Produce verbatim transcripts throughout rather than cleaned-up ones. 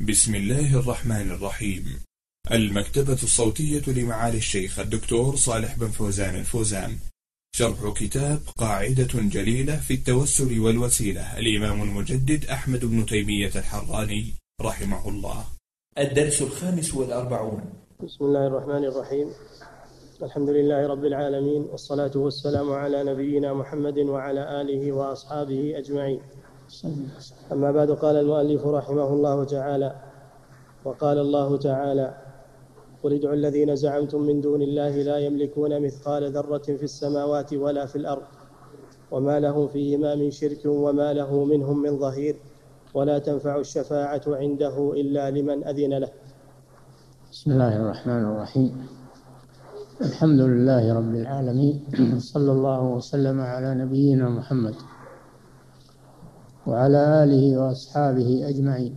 بسم الله الرحمن الرحيم. المكتبة الصوتية لمعالي الشيخ الدكتور صالح بن فوزان الفوزان، شرح كتاب قاعدة جليلة في التوسل والوسيلة، الإمام المجدد أحمد بن تيمية الحراني رحمه الله. الدرس الخامس والأربعون. بسم الله الرحمن الرحيم. الحمد لله رب العالمين، والصلاة والسلام على نبينا محمد وعلى آله وأصحابه أجمعين. أما بعد، قال المؤلف رحمه الله تعالى: وقال الله تعالى: قل ادعوا الذين زعمتم من دون الله لا يملكون مثقال ذرة في السماوات ولا في الأرض وما لهم فيهما من شرك وما له منهم من ظهير ولا تنفع الشفاعة عنده إلا لمن أذن له. بسم الله الرحمن الرحيم. الحمد لله رب العالمين، صلى الله وسلم على نبينا محمد وعلى آله وأصحابه أجمعين.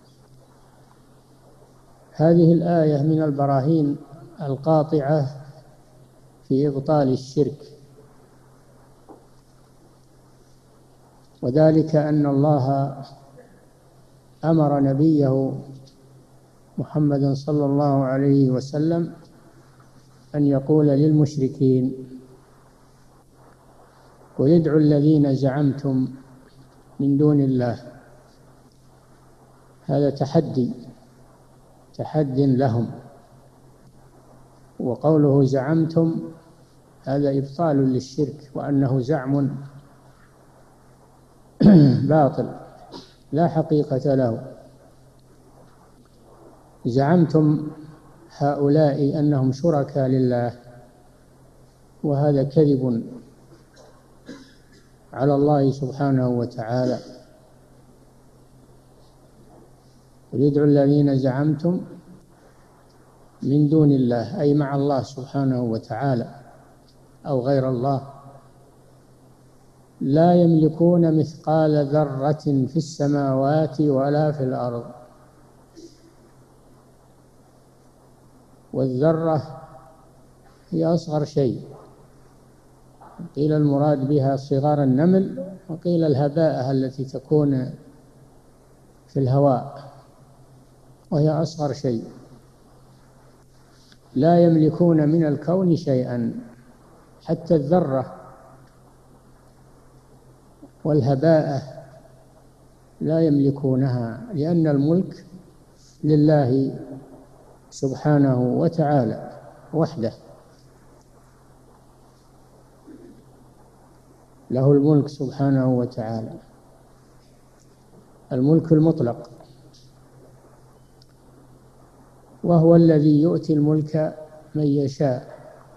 هذه الآية من البراهين القاطعة في إبطال الشرك، وذلك أن الله أمر نبيه محمد صلى الله عليه وسلم أن يقول للمشركين: قل ادعوا الذين زعمتم من دون الله. هذا تحدي تحد لهم، وقوله زعمتم هذا إبطال للشرك، وأنه زعم باطل لا حقيقة له. زعمتم هؤلاء أنهم شركاء لله، وهذا كذب على الله سبحانه وتعالى. ويدعو الذين زعمتم من دون الله، أي مع الله سبحانه وتعالى أو غير الله، لا يملكون مثقال ذرة في السماوات ولا في الأرض. والذرة هي أصغر شيء، قيل المراد بها صغار النمل، وقيل الهباءة التي تكون في الهواء، وهي أصغر شيء. لا يملكون من الكون شيئا، حتى الذرة والهباءة لا يملكونها، لأن الملك لله سبحانه وتعالى وحده، له الملك سبحانه وتعالى، الملك المطلق، وهو الذي يؤتي الملك من يشاء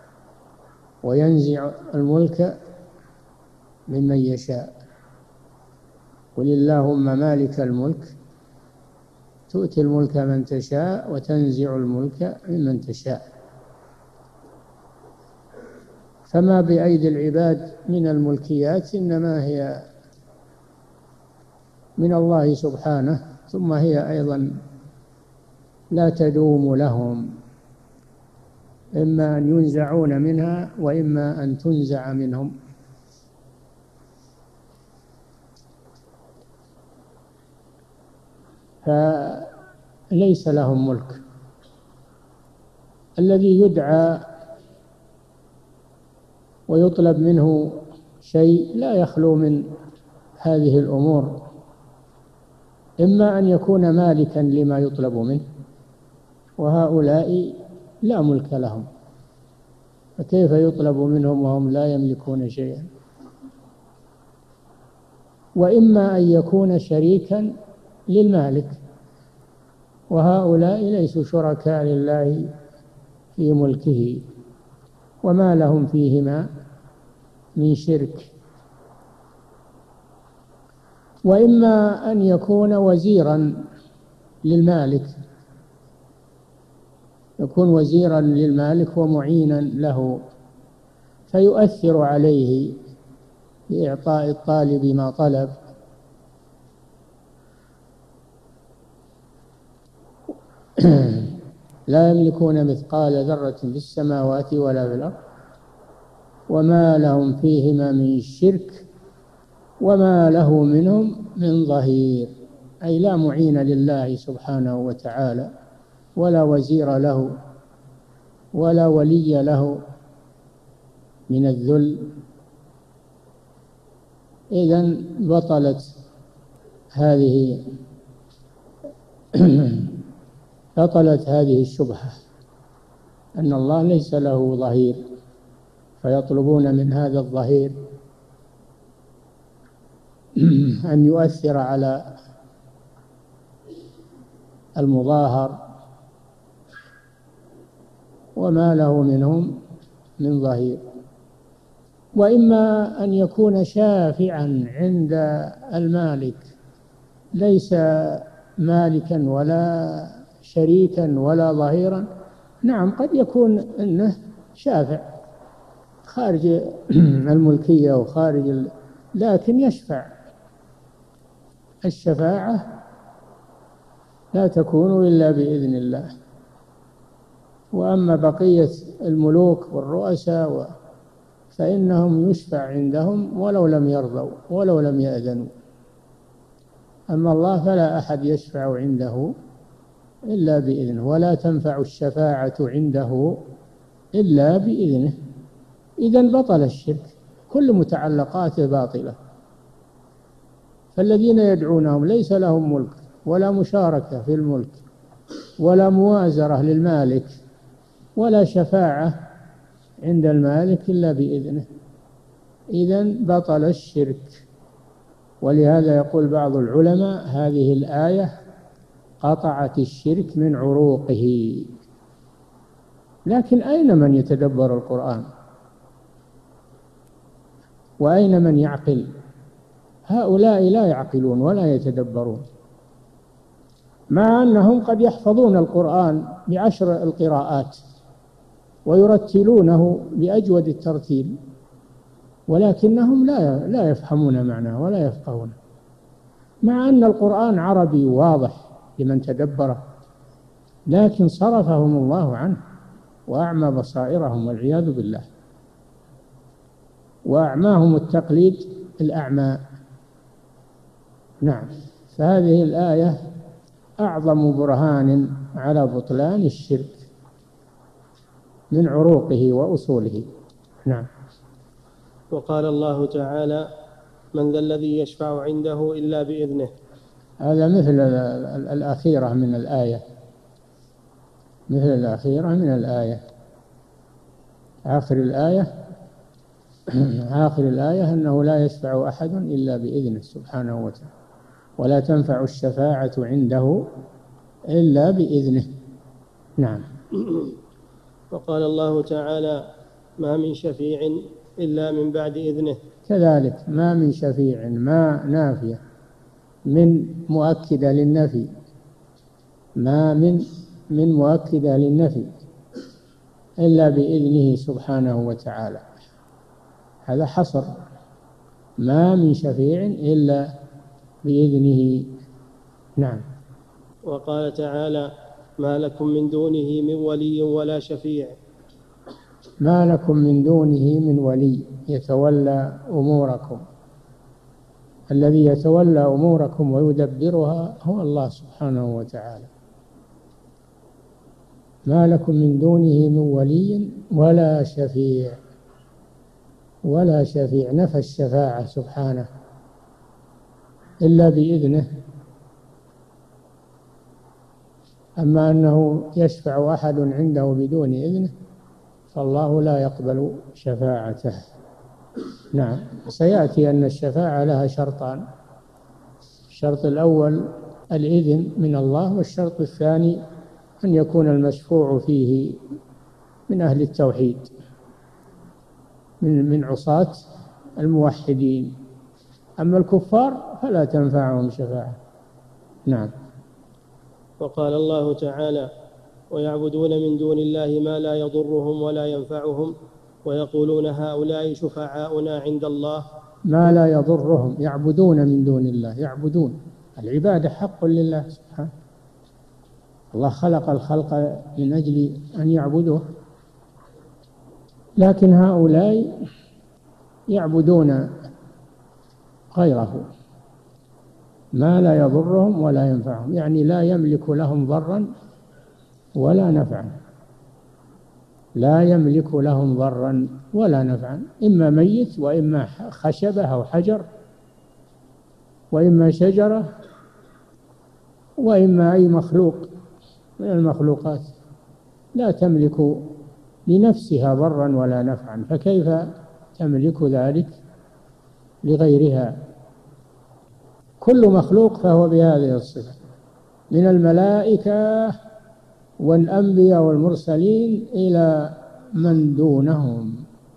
وينزع الملك ممن يشاء. قل اللهم مالك الملك تؤتي الملك من تشاء وتنزع الملك ممن تشاء. فما بأيدي العباد من الملكيات إنما هي من الله سبحانه، ثم هي أيضا لا تدوم لهم، إما أن ينزعون منها وإما أن تنزع منهم. فليس لهم ملك. الذي يدعى ويطلب منه شيء لا يخلو من هذه الأمور، إما أن يكون مالكا لما يطلب منه، وهؤلاء لا ملك لهم، فكيف يطلب منهم وهم لا يملكون شيئا؟ وإما أن يكون شريكا للمالك، وهؤلاء ليسوا شركاء لله في ملكه وما لهم فيهما من شرك. وإما أن يكون وزيرا للمالك، يكون وزيرا للمالك ومعينا له، فيؤثر عليه بإعطاء الطالب ما طلب. لا يملكون مثقال ذرة في السماوات ولا في الأرض وما لهم فيهما من شرك وما له منهم من ظهير، أي لا معين لله سبحانه وتعالى ولا وزير له ولا ولي له من الذل، إذن بطلت هذه بطلت هذه الشبهة أن الله ليس له ظهير، فيطلبون من هذا الظهير أن يؤثر على المظاهر، وما له منهم من ظهير. وإما أن يكون شافعا عند المالك ليس مالكا ولا شريكا ولا ظهيرا. نعم، قد يكون أنه شافع خارج الملكية وخارج ال... لكن يشفع. الشفاعة لا تكون إلا بإذن الله. وأما بقية الملوك والرؤساء و... فإنهم يشفع عندهم ولو لم يرضوا ولو لم يأذنوا. أما الله فلا أحد يشفع عنده إلا بإذنه، ولا تنفع الشفاعة عنده إلا بإذنه. إذن بطل الشرك، كل متعلقاته باطلة. فالذين يدعونهم ليس لهم ملك ولا مشاركة في الملك ولا موازرة للمالك ولا شفاعة عند المالك إلا بإذنه. إذن بطل الشرك. ولهذا يقول بعض العلماء هذه الآية قطعت الشرك من عروقه. لكن أين من يتدبر القرآن؟ وأين من يعقل؟ هؤلاء لا يعقلون ولا يتدبرون، مع أنهم قد يحفظون القرآن بعشر القراءات ويرتلونه بأجود الترتيل، ولكنهم لا لا يفهمون معناه ولا يفقهونه، مع أن القرآن عربي واضح لمن تدبره، لكن صرفهم الله عنه وأعمى بصائرهم والعياذ بالله، وأعماهم التقليد الأعمى. نعم، فهذه الآية أعظم برهان على بطلان الشرك من عروقه وأصوله. نعم. وقال الله تعالى: من ذا الذي يشفع عنده إلا بإذنه. هذا مثل الأخيرة من الآية، مثل الأخيرة من الآية. آخر الآية آخر الآية أنه لا يشفع أحد إلا بإذنه سبحانه وتعالى، ولا تنفع الشفاعة عنده إلا بإذنه. نعم. وقال الله تعالى: ما من شفيع إلا من بعد إذنه. كذلك ما من شفيع، ما نافية من مؤكدة للنفي، ما من من مؤكدة للنفي إلا بإذنه سبحانه وتعالى. هذا حصر، ما من شفيع إلا بإذنه. نعم. وقال تعالى: ما لكم من دونه من ولي ولا شفيع. ما لكم من دونه من ولي يتولى أموركم. الذي يتولى أموركم ويدبرها هو الله سبحانه وتعالى. ما لكم من دونه من ولي ولا شفيع. ولا شفيع، نفى الشفاعة سبحانه إلا بإذنه. أما أنه يشفع أحد عنده بدون إذنه فالله لا يقبل شفاعته. نعم. سيأتي أن الشفاعة لها شرطان: الشرط الأول الإذن من الله، والشرط الثاني أن يكون المشفوع فيه من أهل التوحيد، من من عصاة الموحدين. أما الكفار فلا تنفعهم شفاعة. نعم. وقال الله تعالى: ويعبدون من دون الله ما لا يضرهم ولا ينفعهم ويقولون هؤلاء شفعاؤنا عند الله. ما لا يضرهم، يعبدون من دون الله، يعبدون. العبادة حق لله سبحانه. الله خلق الخلق من أجل أن يعبدوه، لكن هؤلاء يعبدون غيره ما لا يضرهم ولا ينفعهم، يعني لا يملك لهم ضرا ولا نفعا، لا يملك لهم ضرا ولا نفعا، إما ميت وإما خشبة أو حجر وإما شجرة وإما أي مخلوق من المخلوقات، لا تملك لنفسها ضرا ولا نفعا، فكيف تملك ذلك لغيرها؟ كل مخلوق فهو بهذه الصفة، من الملائكة والأنبياء والمرسلين إلى من دونهم،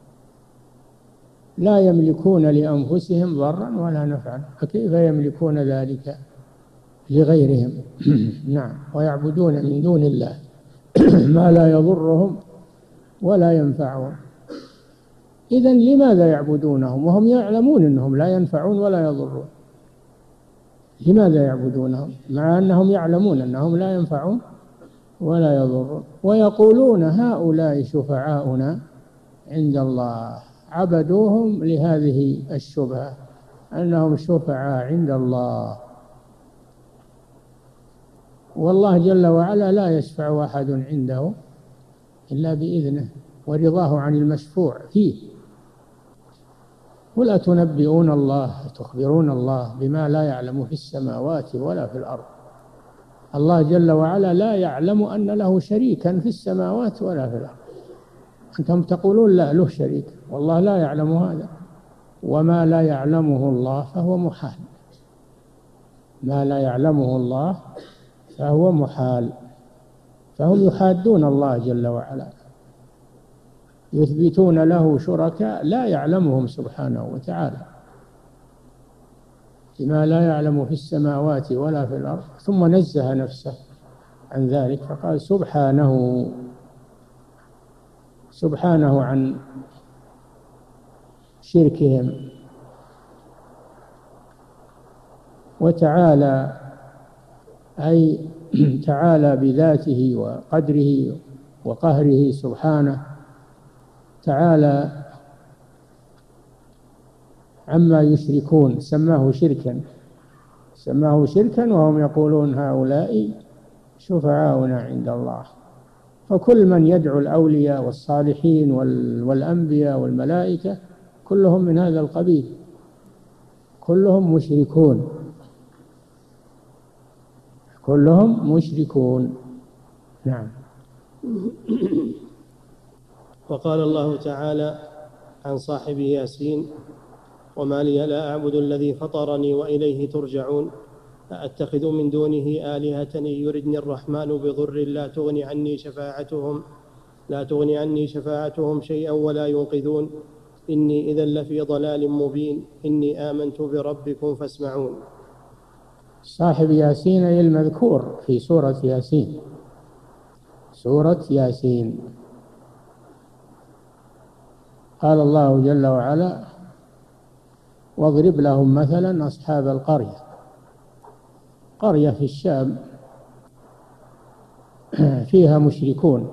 لا يملكون لأنفسهم ضرا ولا نفعا، فكيف يملكون ذلك لغيرهم؟ نعم، ويعبدون من دون الله ما لا يضرهم ولا ينفعهم. إذن لماذا يعبدونهم وهم يعلمون أنهم لا ينفعون ولا يضرون؟ لماذا يعبدونهم مع أنهم يعلمون أنهم لا ينفعون ولا يضرون؟ ويقولون هؤلاء شفعاؤنا عند الله، عبدوهم لهذه الشبهة أنهم شفعاء عند الله، والله جل وعلا لا يشفع أحد عنده إلا بإذنه ورضاه عن المشفوع فيه. ولا تنبئون الله تخبرون الله بما لا يعلم في السماوات ولا في الأرض. الله جل وعلا لا يعلم أن له شريكا في السماوات ولا في الأرض، أنتم تقولون لا له شريك، والله لا يعلم هذا، وما لا يعلمه الله فهو محال، ما لا يعلمه الله فهو محال، فهم يحادون الله جل وعلا، يثبتون له شركاء لا يعلمهم سبحانه وتعالى، لما لا يعلم في السماوات ولا في الأرض، ثم نزه نفسه عن ذلك فقال سبحانه سبحانه عن شركهم، وتعالى أي تعالى بذاته وقدره وقهره سبحانه، تعالى عما يشركون، سماه شركا سماه شركا وهم يقولون هؤلاء شفعاؤنا عند الله. فكل من يدعو الأولياء والصالحين والأنبياء والملائكة كلهم من هذا القبيل، كلهم مشركون، كلهم مشركون. نعم. وقال الله تعالى عن صاحب ياسين وما لي لا أعبد الذي فطرني وإليه ترجعون أأتخذ من دونه آلهة إن يردني الرحمن بضر لا تغني عني شفاعتهم لا تغني عني شفاعتهم شيئا ولا ينقذون إني إذا لفي ضلال مبين إني آمنت بربكم فاسمعون. صاحب ياسين أي المذكور في سورة ياسين، سورة ياسين. قال الله جل وعلا واضرب لهم مثلا أصحاب القرية، قرية في الشام فيها مشركون،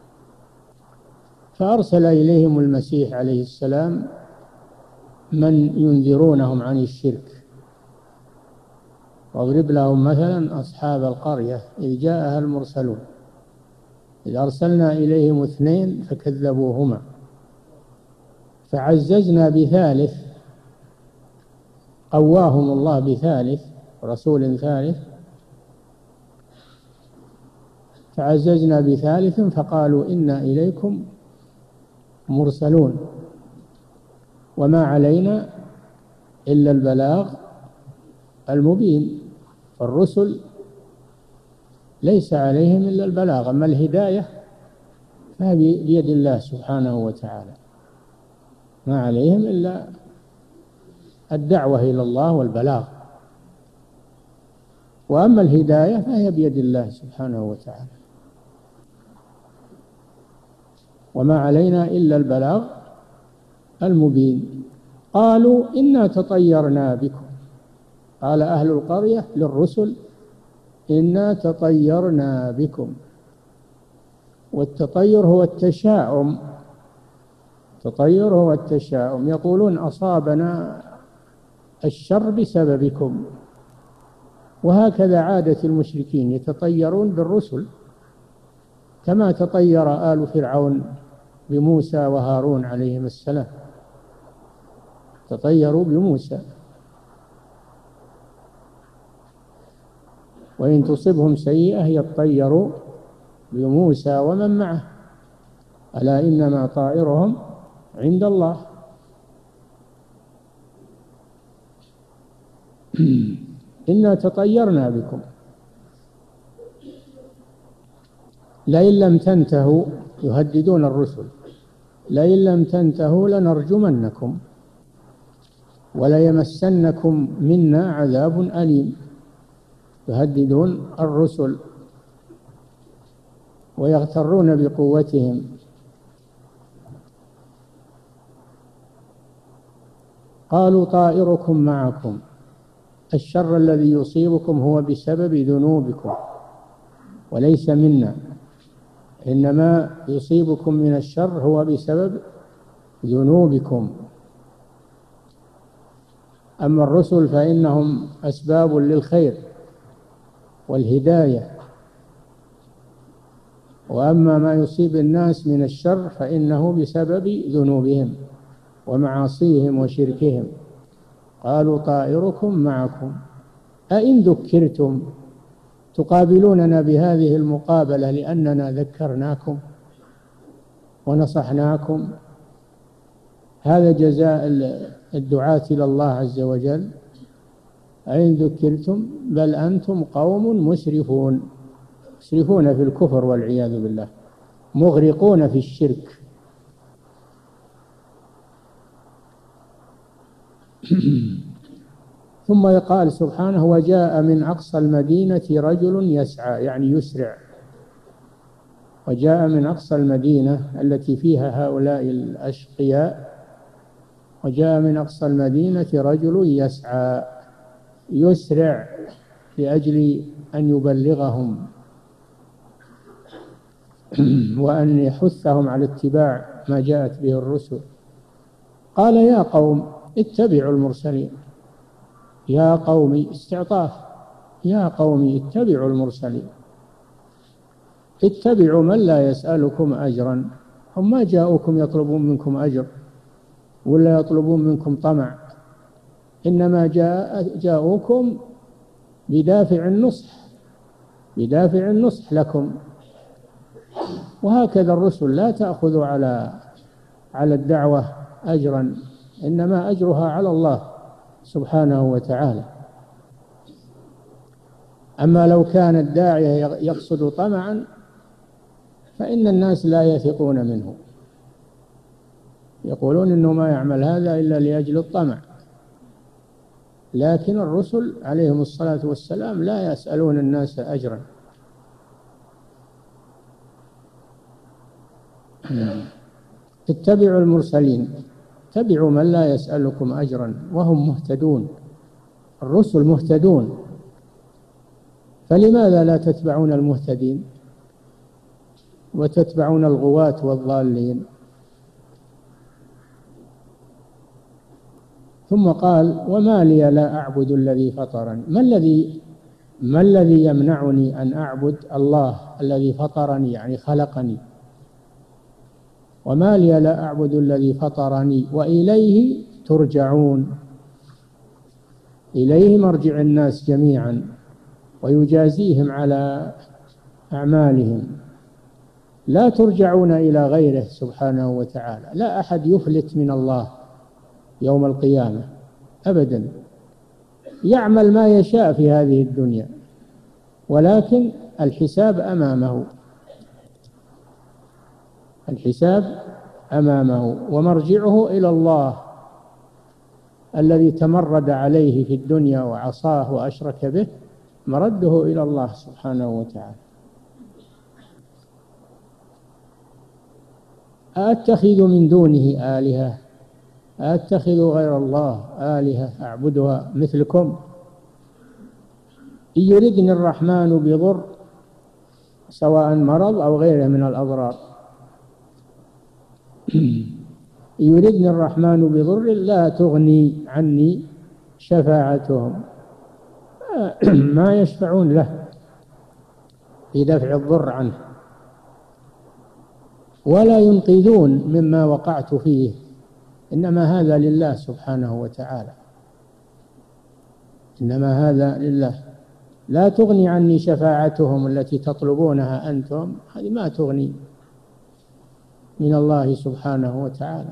فأرسل إليهم المسيح عليه السلام من ينذرونهم عن الشرك. واضرب لهم مثلا أصحاب القرية إذ جاءها المرسلون إذ أرسلنا إليهم اثنين فكذبوهما فعززنا بثالث، قواهم الله بثالث رسول ثالث، فعززنا بثالث فقالوا إنا إليكم مرسلون وما علينا إلا البلاغ المبين. فالرسل ليس عليهم إلا البلاغ، أما الهداية فهي بيد الله سبحانه وتعالى، ما عليهم إلا الدعوة إلى الله والبلاغ، وأما الهداية فهي بيد الله سبحانه وتعالى، وما علينا إلا البلاغ المبين. قالوا إنا تطيرنا بكم، قال أهل القرية للرسل إنا تطيرنا بكم، والتطير هو التشاؤم، التطير هو التشاؤم، يقولون أصابنا الشر بسببكم، وهكذا عادة المشركين، يتطيرون بالرسل كما تطير آل فرعون بموسى وهارون عليهم السلام، تطيروا بموسى. وإن تصبهم سيئة يطيروا بموسى ومن معه، ألا إنما طائرهم عند الله. إنا تطيرنا بكم لئن لم تنتهوا، يهددون الرسل، لئن لم تنتهوا لنرجمنكم وليمسنكم منا عذاب أليم. يهددون الرسل ويغترون بقوتهم. قالوا طائركم معكم، الشر الذي يصيبكم هو بسبب ذنوبكم وليس منا، إنما يصيبكم من الشر هو بسبب ذنوبكم. أما الرسل فإنهم أسباب للخير والهداية، وأما ما يصيب الناس من الشر فإنه بسبب ذنوبهم ومعاصيهم وشركهم. قالوا طائركم معكم أئن ذكرتم، تقابلوننا بهذه المقابلة لأننا ذكرناكم ونصحناكم، هذا جزاء الدعاة إلى الله عز وجل. أئن ذكرتم بل أنتم قوم مسرفون، مسرفون في الكفر والعياذ بالله، مغرقون في الشرك. ثم يقال سبحانه وجاء من أقصى المدينة رجل يسعى، يعني يسرع. وجاء من أقصى المدينة التي فيها هؤلاء الأشقياء، وجاء من أقصى المدينة رجل يسعى، يسرع لأجل أن يبلغهم وأن يحثهم على اتباع ما جاءت به الرسل. قال يا قوم اتبعوا المرسلين، يا قوم استعطاف، يا قوم اتبعوا المرسلين، اتبعوا من لا يسألكم أجرا. هم ما جاءوكم يطلبون منكم أجر ولا يطلبون منكم طمع، إنما جاء جاءوكم بدافع النصح، بدافع النصح لكم. وهكذا الرسل لا تأخذوا على على الدعوة أجرا، إنما أجرها على الله سبحانه وتعالى. أما لو كان الداعية يقصد طمعا فإن الناس لا يثقون منه، يقولون إنه ما يعمل هذا إلا لأجل الطمع. لكن الرسل عليهم الصلاة والسلام لا يسألون الناس أجرا. اتبعوا المرسلين، اتبعوا من لا يسألكم أجرا وهم مهتدون. الرسل مهتدون، فلماذا لا تتبعون المهتدين وتتبعون الغواة والضالين؟ ثم قال وما لي لا أعبد الذي فطرني، ما الذي ما الذي يمنعني أن أعبد الله الذي فطرني، يعني خلقني. وما لي لا أعبد الذي فطرني وإليه ترجعون، إليه مرجع الناس جميعا ويجازيهم على أعمالهم، لا ترجعون إلى غيره سبحانه وتعالى. لا أحد يفلت من الله يوم القيامة أبدا، يعمل ما يشاء في هذه الدنيا، ولكن الحساب أمامه، الحساب أمامه، ومرجعه إلى الله الذي تمرد عليه في الدنيا وعصاه وأشرك به، مرده إلى الله سبحانه وتعالى. أأتخذ من دونه آلهة، أأتخذ غير الله آلهة أعبدها مثلكم، إن يردني الرحمن بضر، سواء مرض أو غيره من الأضرار، يردني الرحمن بضر لا تغني عني شفاعتهم ما يشفعون له في دفع الضر عنه، ولا ينقذون مما وقعت فيه، إنما هذا لله سبحانه وتعالى، إنما هذا لله. لا تغني عني شفاعتهم التي تطلبونها أنتم، هذه ما تغني من الله سبحانه وتعالى.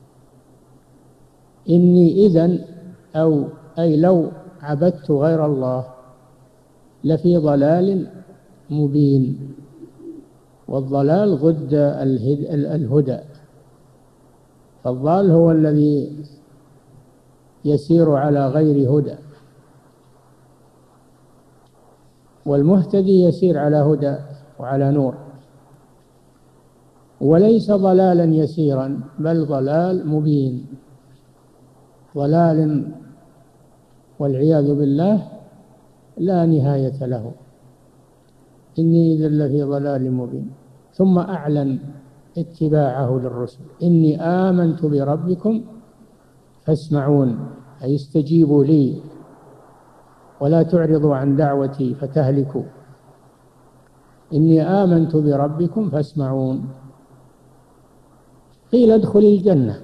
إني إذن أو أي لو عبدت غير الله لفي ضلال مبين، والضلال ضد الهدى، فالضال هو الذي يسير على غير هدى، والمهتدي يسير على هدى وعلى نور، وليس ضلالا يسيرا بل ضلال مبين، ضلال والعياذ بالله لا نهاية له. إني إذا لفي ضلال مبين. ثم أعلن اتباعه للرسل: إني آمنت بربكم فاسمعون، أي استجيبوا لي ولا تعرضوا عن دعوتي فتهلكوا. إني آمنت بربكم فاسمعون. قيل ادخل الجنة،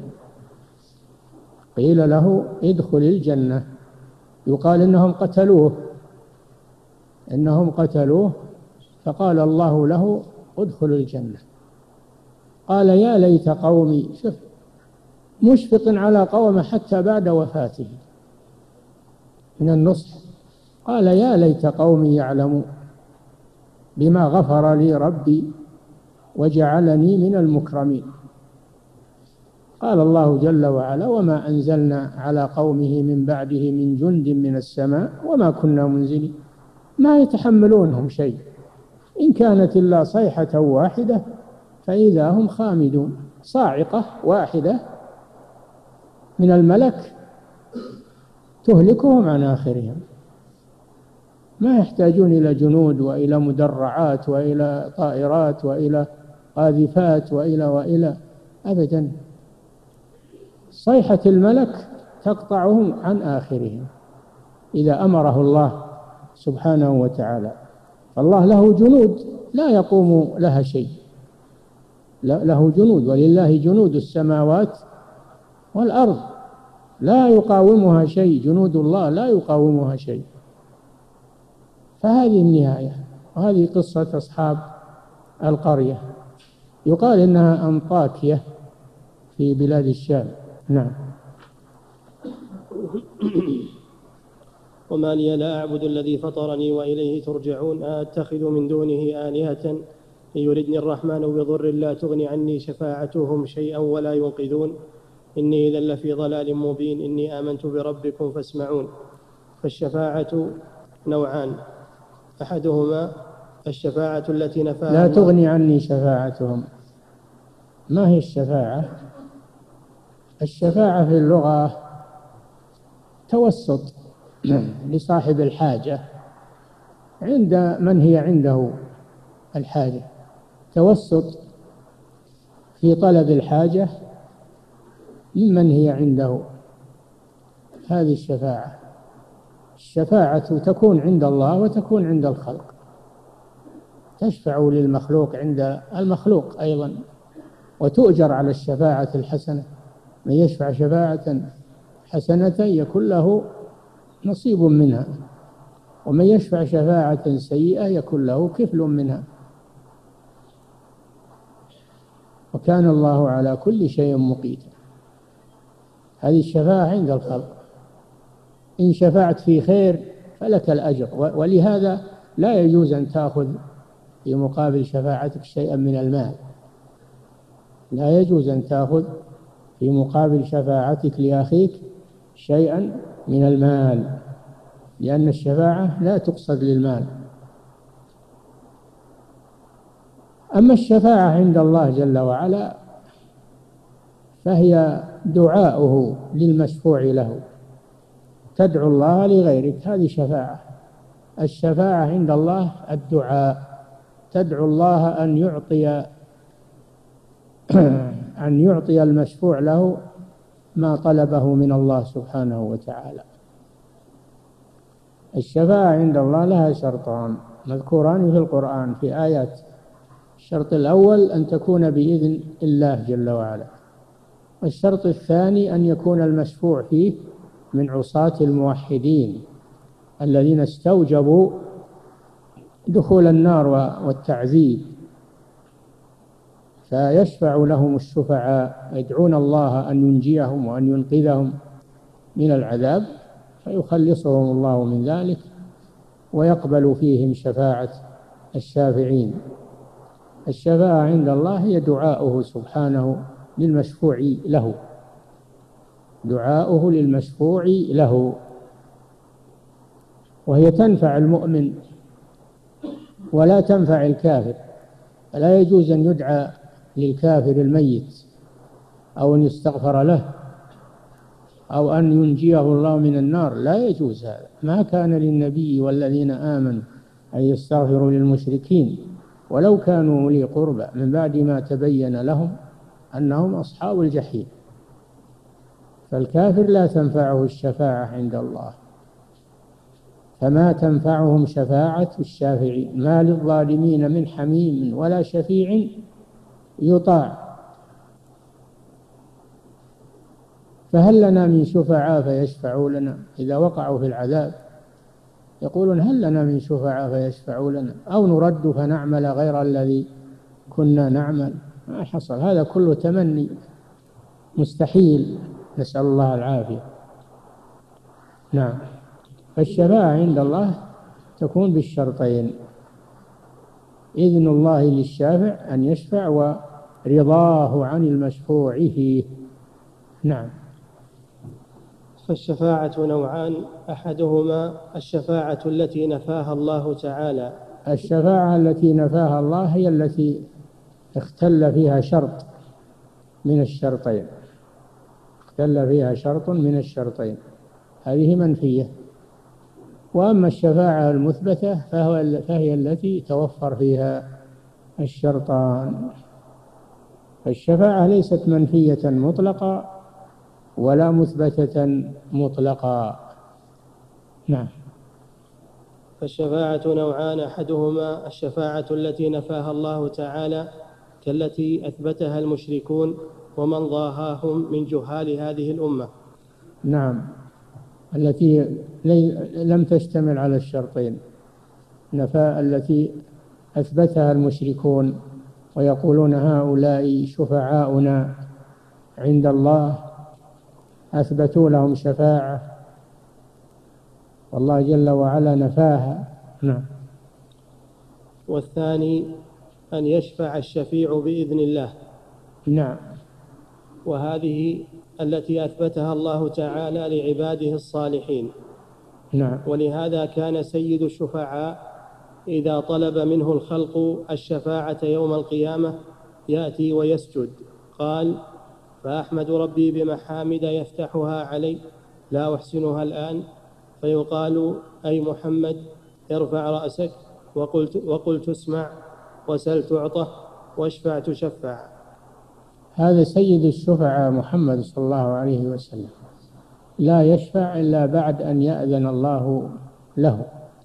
قيل له ادخل الجنة، يقال إنهم قتلوه إنهم قتلوه فقال الله له ادخل الجنة. قال يا ليت قومي، شوف مشفق على قومه حتى بعد وفاته من النصح، قال يا ليت قومي يعلموا بما غفر لي ربي وجعلني من المكرمين. قال الله جل وعلا: وما أنزلنا على قومه من بعده من جند من السماء وما كنا منزلين. ما يتحملونهم شيء، إن كانت إلا صيحة واحدة فإذا هم خامدون. صاعقة واحدة من الملك تهلكهم عن آخرهم، ما يحتاجون إلى جنود وإلى مدرعات وإلى طائرات وإلى قاذفات وإلى وإلى أبدا. صيحة الملك تقطعهم عن آخرهم إذا أمره الله سبحانه وتعالى. الله له جنود لا يقوم لها شيء، له جنود، ولله جنود السماوات والأرض لا يقاومها شيء، جنود الله لا يقاومها شيء. فهذه النهاية، وهذه قصة أصحاب القرية، يقال إنها أنطاكية في بلاد الشام. نعم. وما لي لا أعبد الذي فطرني وإليه ترجعون، أتخذ من دونه آلهة إن يردني الرحمن بضر لا تغني عني شفاعتهم شيئا ولا ينقذون. إني إذا لفي ضلال مبين. إني آمنت بربكم فاسمعون. فالشفاعة نوعان: أحدهما الشفاعة التي نفاها لا تغني عني شفاعتهم. ما هي الشفاعة؟ الشفاعة في اللغة توسط لصاحب الحاجة عند من هي عنده الحاجة، توسط في طلب الحاجة ممن هي عنده. هذه الشفاعة. الشفاعة تكون عند الله وتكون عند الخلق، تشفع للمخلوق عند المخلوق أيضا، وتؤجر على الشفاعة الحسنة. من يشفع شفاعة حسنة يكون له نصيب منها، ومن يشفع شفاعة سيئة يكون له كفل منها، وكان الله على كل شيء مقيتا. هذه الشفاعة عند الخلق. إن شفعت في خير فلك الأجر، ولهذا لا يجوز أن تأخذ في مقابل شفاعتك شيئا من المال، لا يجوز أن تأخذ في مقابل شفاعتك لأخيك شيئا من المال، لأن الشفاعة لا تقصد للمال. أما الشفاعة عند الله جل وعلا فهي دعاؤه للمشفوع له، تدعو الله لغيرك، هذه شفاعة. الشفاعة عند الله الدعاء، تدعو الله أن يعطي أن يعطي المشفوع له ما طلبه من الله سبحانه وتعالى. الشفاعة عند الله لها شرطان مذكوران في القرآن في آيات. الشرط الأول أن تكون بإذن الله جل وعلا، والشرط الثاني أن يكون المشفوع فيه من عصاة الموحدين الذين استوجبوا دخول النار والتعذيب، فيشفع لهم الشفعاء يدعون الله أن ينجيهم وأن ينقذهم من العذاب، فيخلصهم الله من ذلك ويقبل فيهم شفاعة الشافعين. الشفاعة عند الله هي دعاؤه سبحانه للمشفوع له، دعاؤه للمشفوع له، وهي تنفع المؤمن ولا تنفع الكافر. فلا يجوز أن يدعى للكافر الميت أو أن يستغفر له أو أن ينجيه الله من النار، لا يجوز هذا. ما كان للنبي والذين آمنوا أن يستغفروا للمشركين ولو كانوا أولي قربى من بعد ما تبين لهم أنهم أصحاب الجحيم. فالكافر لا تنفعه الشفاعة عند الله، فما تنفعهم شفاعة الشافعين. ما للظالمين من حميم ولا شفيع يطاع. فهل لنا من شفعاء فيشفعوا لنا إذا وقعوا في العذاب؟ يقولون هل لنا من شفعاء فيشفعوا لنا أو نرد فنعمل غير الذي كنا نعمل. ما حصل، هذا كله تمني مستحيل، نسأل الله العافية. نعم. فالشفاعة عند الله تكون بالشرطين: إذن الله للشافع أن يشفع ورضاه عن المشفوع فيه. نعم. فالشفاعة نوعان، أحدهما الشفاعة التي نفاها الله تعالى. الشفاعة التي نفاها الله هي التي اختل فيها شرط من الشرطين، اختل فيها شرط من الشرطين، هذه منفية. وأما الشفاعة المثبتة فهي التي توفر فيها الشرطان. فالشفاعة ليست منفية مطلقة ولا مثبتة مطلقا. نعم. فالشفاعة نوعان، أحدهما الشفاعة التي نفاها الله تعالى كالتي أثبتها المشركون ومن ضاهاهم من جهال هذه الأمة. نعم، التي لم تشتمل على الشرطين، نفاء التي أثبتها المشركون ويقولون هؤلاء شفعاؤنا عند الله، أثبتوا لهم شفاعة والله جل وعلا نفاها. نعم. والثاني أن يشفع الشفيع بإذن الله. نعم. وهذه التي أثبتها الله تعالى لعباده الصالحين. نعم. ولهذا كان سيد الشفعاء إذا طلب منه الخلق الشفاعة يوم القيامة يأتي ويسجد، قال: فأحمد ربي بمحامد يفتحها علي لا أحسنها الآن، فيقال: أي محمد ارفع رأسك وقلت, وقلت اسمع، وسل تعطى، واشفع تشفع. هذا سيد الشفعاء محمد صلى الله عليه وسلم، لا يشفع إلا بعد أن يأذن الله له.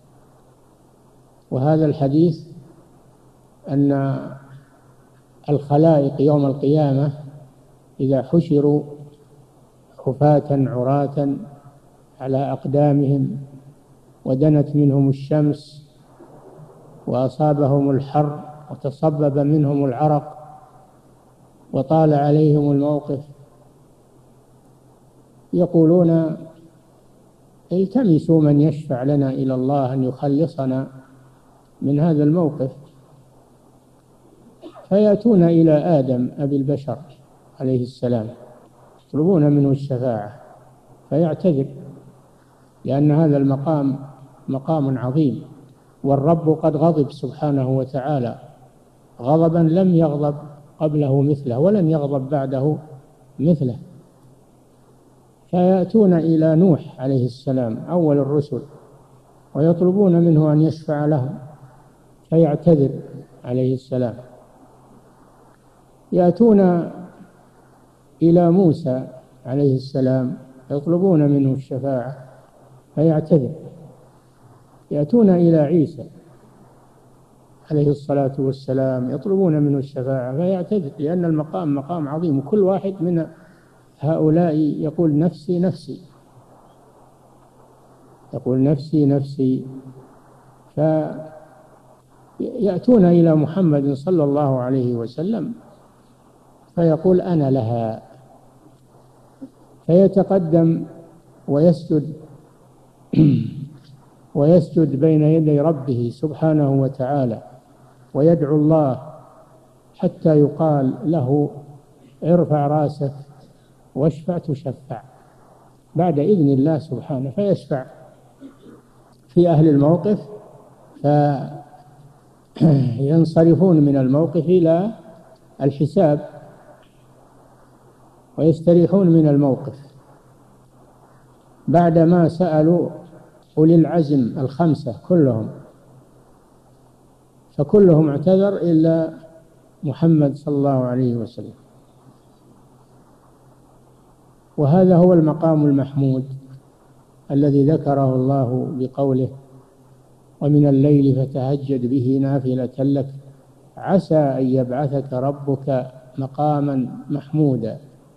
وهذا الحديث أن الخلائق يوم القيامة إذا حشروا حفاة عراة على أقدامهم ودنت منهم الشمس وأصابهم الحر وتصبب منهم العرق وطال عليهم الموقف، يقولون: التمسوا من يشفع لنا إلى الله أن يخلصنا من هذا الموقف. فيأتون إلى آدم أبي البشر عليه السلام يطلبون منه الشفاعة، فيعتذر، لأن هذا المقام مقام عظيم، والرب قد غضب سبحانه وتعالى غضبا لم يغضب قبله مثله ولن يغضب بعده مثله. فيأتون إلى نوح عليه السلام أول الرسل ويطلبون منه أن يشفع لهم، فيعتذر عليه السلام. يأتون إلى موسى عليه السلام يطلبون منه الشفاعة، فيعتذر. يأتون إلى عيسى عليه الصلاة والسلام يطلبون منه الشفاعة فيعتذر، لأن المقام مقام عظيم، وكل واحد من هؤلاء يقول نفسي نفسي، يقول نفسي نفسي. فيأتون إلى محمد صلى الله عليه وسلم فيقول أنا لها، فيتقدم ويسجد ويسجد بين يدي ربه سبحانه وتعالى ويدعو الله حتى يقال له ارفع راسك واشفع تشفع بعد إذن الله سبحانه، فيشفع في أهل الموقف فينصرفون من الموقف إلى الحساب ويستريحون من الموقف بعدما سألوا أولي العزم الخمسة كلهم، فكلهم اعتذر إلا محمد صلى الله عليه وسلم. وهذا هو المقام المحمود الذي ذكره الله بقوله ومن الليل فتهجد به نافلة لك عسى أن يبعثك ربك مقاما محمودا.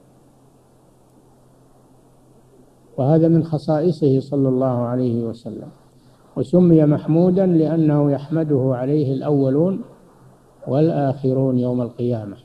وهذا من خصائصه صلى الله عليه وسلم، وسمي محمودا لأنه يحمده عليه الأولون والآخرون يوم القيامة.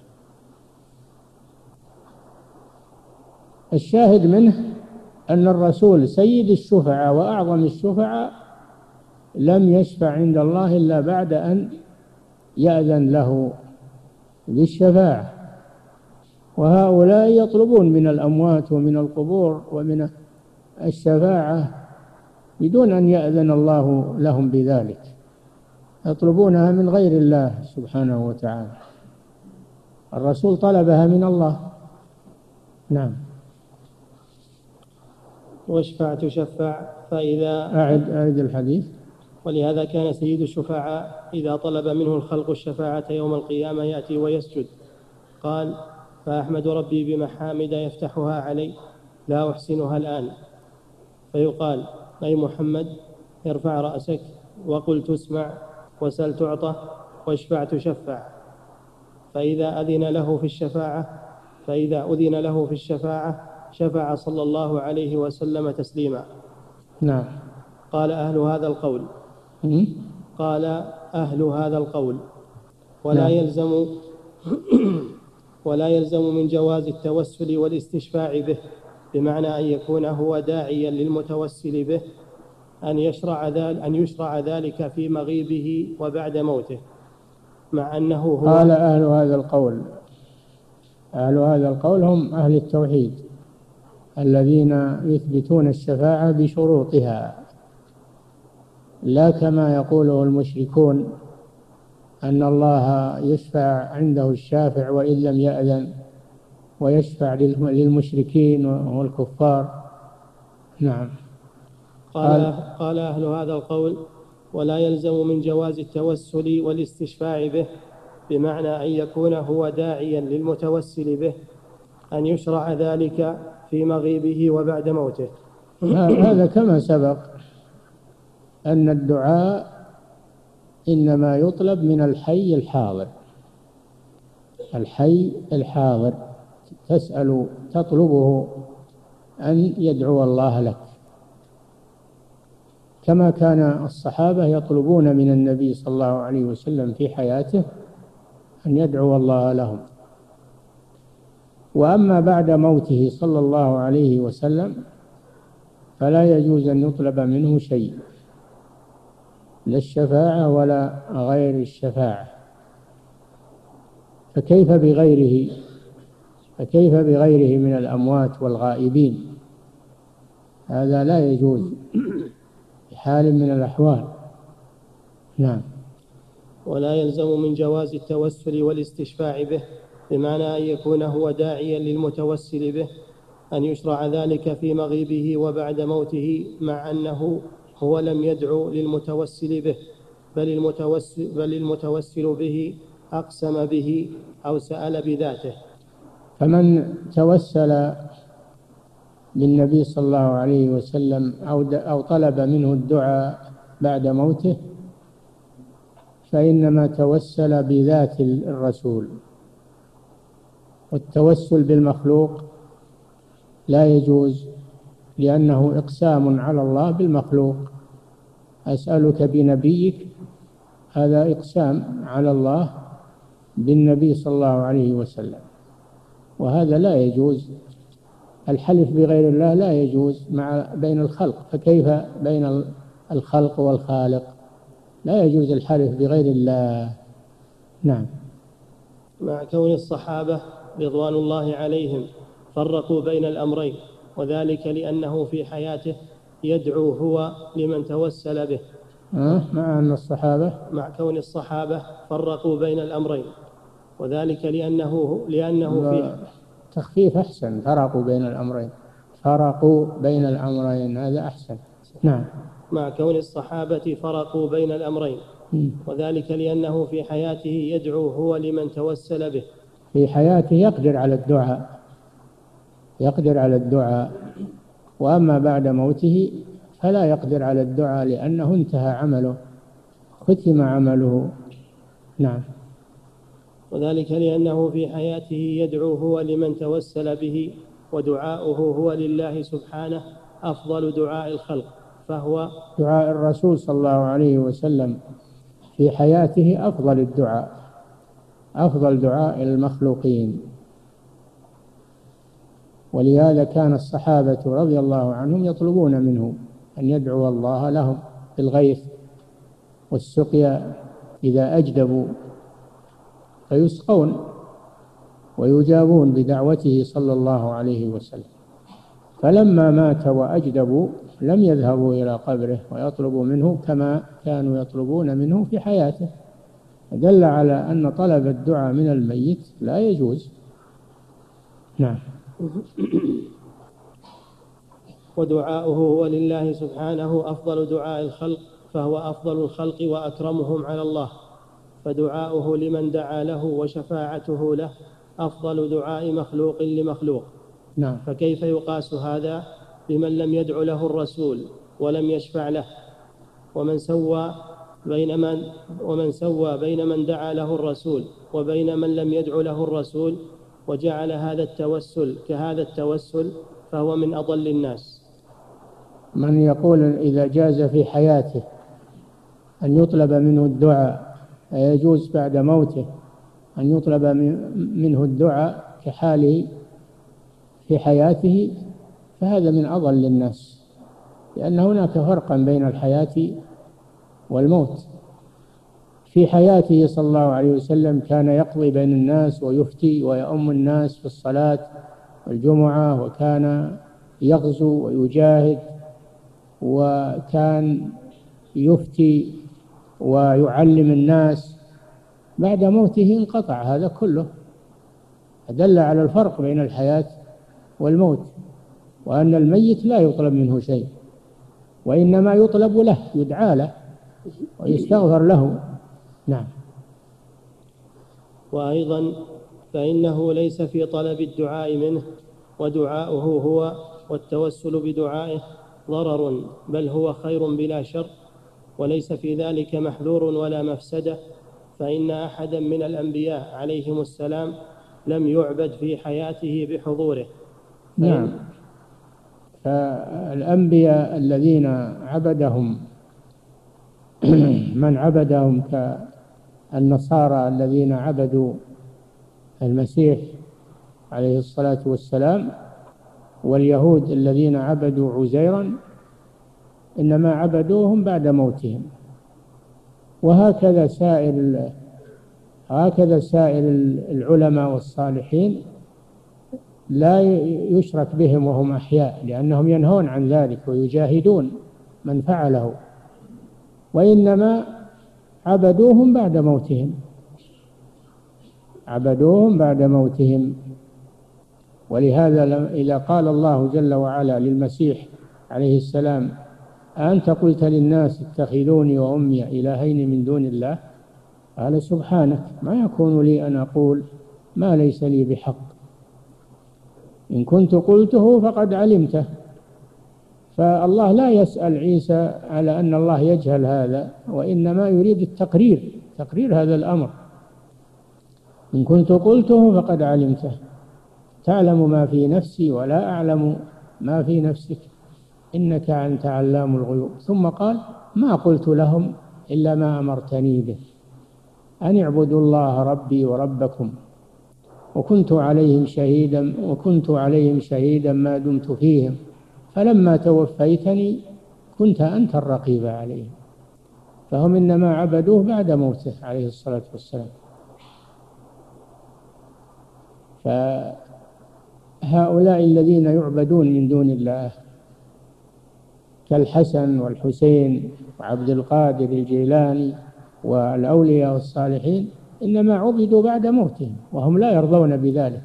الشاهد منه أن الرسول سيد الشفعاء وأعظم الشفعاء لم يشفع عند الله إلا بعد أن يأذن له بالشفاعة، وهؤلاء يطلبون من الأموات ومن القبور ومن الشفاعة بدون أن يأذن الله لهم بذلك، يطلبونها من غير الله سبحانه وتعالى. الرسول طلبها من الله. نعم. واشفع تشفع فإذا أعد أعد الحديث. ولهذا كان سيد الشفعاء إذا طلب منه الخلق الشفاعة يوم القيامة يأتي ويسجد، قال فأحمد ربي بمحامد يفتحها علي لا أحسنها الآن، فيقال أي محمد ارفع رأسك وقل تسمع وسل تعطى واشفع تشفع، فإذا أذن له في الشفاعة فإذا أذن له في الشفاعة شفع صلى الله عليه وسلم تسليما. نعم. قال أهل هذا القول قال أهل هذا القول ولا نعم. يلزم ولا يلزم من جواز التوسل والاستشفاع به، بمعنى أن يكون هو داعيا للمتوسل به أن يشرع ذلك أن يشرع ذلك في مغيبه وبعد موته، مع أنه هو. قال أهل هذا القول أهل هذا القول هم أهل التوحيد الذين يثبتون الشفاعة بشروطها، لا كما يقوله المشركون أن الله يشفع عنده الشافع وإن لم يأذن، ويشفع للمشركين والكفار. نعم. قال, قال أهل هذا القول ولا يلزم من جواز التوسل والاستشفاع به، بمعنى أن يكون هو داعيا للمتوسل به أن يشرع ذلك في مغيبه وبعد موته. هذا كما سبق أن الدعاء إنما يطلب من الحي الحاضر، الحي الحاضر تسأل تطلبه أن يدعو الله لك، كما كان الصحابة يطلبون من النبي صلى الله عليه وسلم في حياته أن يدعو الله لهم. وأما بعد موته صلى الله عليه وسلم فلا يجوز أن يطلب منه شيء، لا الشفاعة ولا غير الشفاعة، فكيف بغيره فكيف بغيره من الأموات والغائبين؟ هذا لا يجوز بحال من الأحوال. نعم. ولا يلزم من جواز التوسل والاستشفاع به، بمعنى أن يكون هو داعيا للمتوسل به أن يشرع ذلك في مغيبه وبعد موته، مع أنه هو لم يدعو للمتوسل به، بل المتوسل, بل المتوسل به أقسم به أو سأل بذاته. فمن توسل بالنبي صلى الله عليه وسلم أو, أو طلب منه الدعاء بعد موته فإنما توسل بذات الرسول، والتوسل بالمخلوق لا يجوز، لأنه إقسام على الله بالمخلوق. أسألك بنبيك، هذا إقسام على الله بالنبي صلى الله عليه وسلم، وهذا لا يجوز. الحلف بغير الله لا يجوز مع بين الخلق، فكيف بين الخلق والخالق؟ لا يجوز الحلف بغير الله. نعم. مع كون الصحابة رضوان الله عليهم فرقوا بين الأمرين، وذلك لأنه في حياته يدعو هو لمن توسل به. أه؟ مع أن الصحابة مع كون الصحابة فرقوا بين الأمرين، وذلك لأنه لأنه في تخفيف أحسن، فرقوا بين الأمرين، فرقوا بين الأمرين، هذا أحسن. نعم. مع كون الصحابة فرقوا بين الأمرين، وذلك لأنه في حياته يدعو هو لمن توسل به. في حياته يقدر على الدعاء، يقدر على الدعاء، وأما بعد موته فلا يقدر على الدعاء، لأنه انتهى عمله، ختم عمله. نعم. وذلك لأنه في حياته يدعو هو لمن توسل به، ودعاؤه هو لله سبحانه أفضل دعاء الخلق، فهو دعاء الرسول صلى الله عليه وسلم في حياته أفضل الدعاء، أفضل دعاء المخلوقين. ولهذا كان الصحابة رضي الله عنهم يطلبون منه أن يدعو الله لهم بالغيث والسقيا إذا أجدبوا، فيسقون ويجابون بدعوته صلى الله عليه وسلم. فلما مات وأجدبوا لم يذهبوا إلى قبره ويطلبوا منه كما كانوا يطلبون منه في حياته، دل على أن طلب الدعاء من الميت لا يجوز. نعم. ودعاؤه هو لله سبحانه أفضل دعاء الخلق، فهو أفضل الخلق وأكرمهم على الله، فدعاؤه لمن دعا له وشفاعته له أفضل دعاء مخلوق لمخلوق. نعم. فكيف يقاس هذا بمن لم يدع له الرسول ولم يشفع له؟ ومن سوى بين من ومن سوى بين من دعا له الرسول وبين من لم يدع له الرسول، وجعل هذا التوسل كهذا التوسل، فهو من أضل الناس. من يقول إذا جاز في حياته أن يطلب منه الدعاء يجوز بعد موته أن يطلب منه الدعاء كحاله في حياته، فهذا من أضل الناس، لأن هناك فرقا بين الحياة والموت. في حياته صلى الله عليه وسلم كان يقضي بين الناس ويفتي ويؤم الناس في الصلاة والجمعة، وكان يغزو ويجاهد، وكان يفتي ويعلم الناس. بعد موته انقطع هذا كله، دل على الفرق بين الحياة والموت، وأن الميت لا يطلب منه شيء، وإنما يطلب له، يدعى له ويستغفر له. نعم. وأيضا فإنه ليس في طلب الدعاء منه ودعاؤه هو والتوسل بدعائه ضرر، بل هو خير بلا شر، وليس في ذلك محذور ولا مفسدة، فإن أحدا من الأنبياء عليهم السلام لم يعبد في حياته بحضوره. نعم. فالأنبياء الذين عبدهم من عبدهم كالنصارى الذين عبدوا المسيح عليه الصلاة والسلام، واليهود الذين عبدوا عزيرا، إنما عبدوهم بعد موتهم. وهكذا سائر هكذا سائر العلماء والصالحين لا يشرك بهم وهم أحياء، لأنهم ينهون عن ذلك ويجاهدون من فعله، وإنما عبدوهم بعد موتهم عبدوهم بعد موتهم. ولهذا إذا قال الله جل وعلا للمسيح عليه السلام: أنت قلت للناس اتخذوني وأمي إلهين من دون الله، قال: سبحانك، ما يكون لي أن أقول ما ليس لي بحق، إن كنت قلته فقد علمته. فالله لا يسأل عيسى على أن الله يجهل هذا، وإنما يريد التقرير، تقرير هذا الأمر. إن كنت قلته فقد علمته، تعلم ما في نفسي ولا أعلم ما في نفسك، إنك أنت علام الغيوب. ثم قال: ما قلت لهم إلا ما أمرتني به، أن اعبدوا الله ربي وربكم، وكنت عليهم شهيدا وكنت عليهم شهيدا ما دمت فيهم، فلما توفيتني كنت أنت الرقيب عليهم. فهم إنما عبدوه بعد موته عليه الصلاة والسلام. فهؤلاء الذين يعبدون من دون الله كالحسن والحسين وعبد القادر الجيلاني والأولياء والصالحين إنما عبدوا بعد موتهم، وهم لا يرضون بذلك،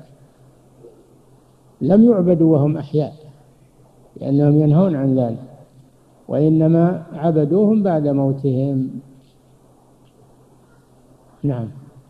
لم يعبدوا وهم أحياء لأنهم ينهون عن ذلك، وإنما عبدوهم بعد موتهم. نعم.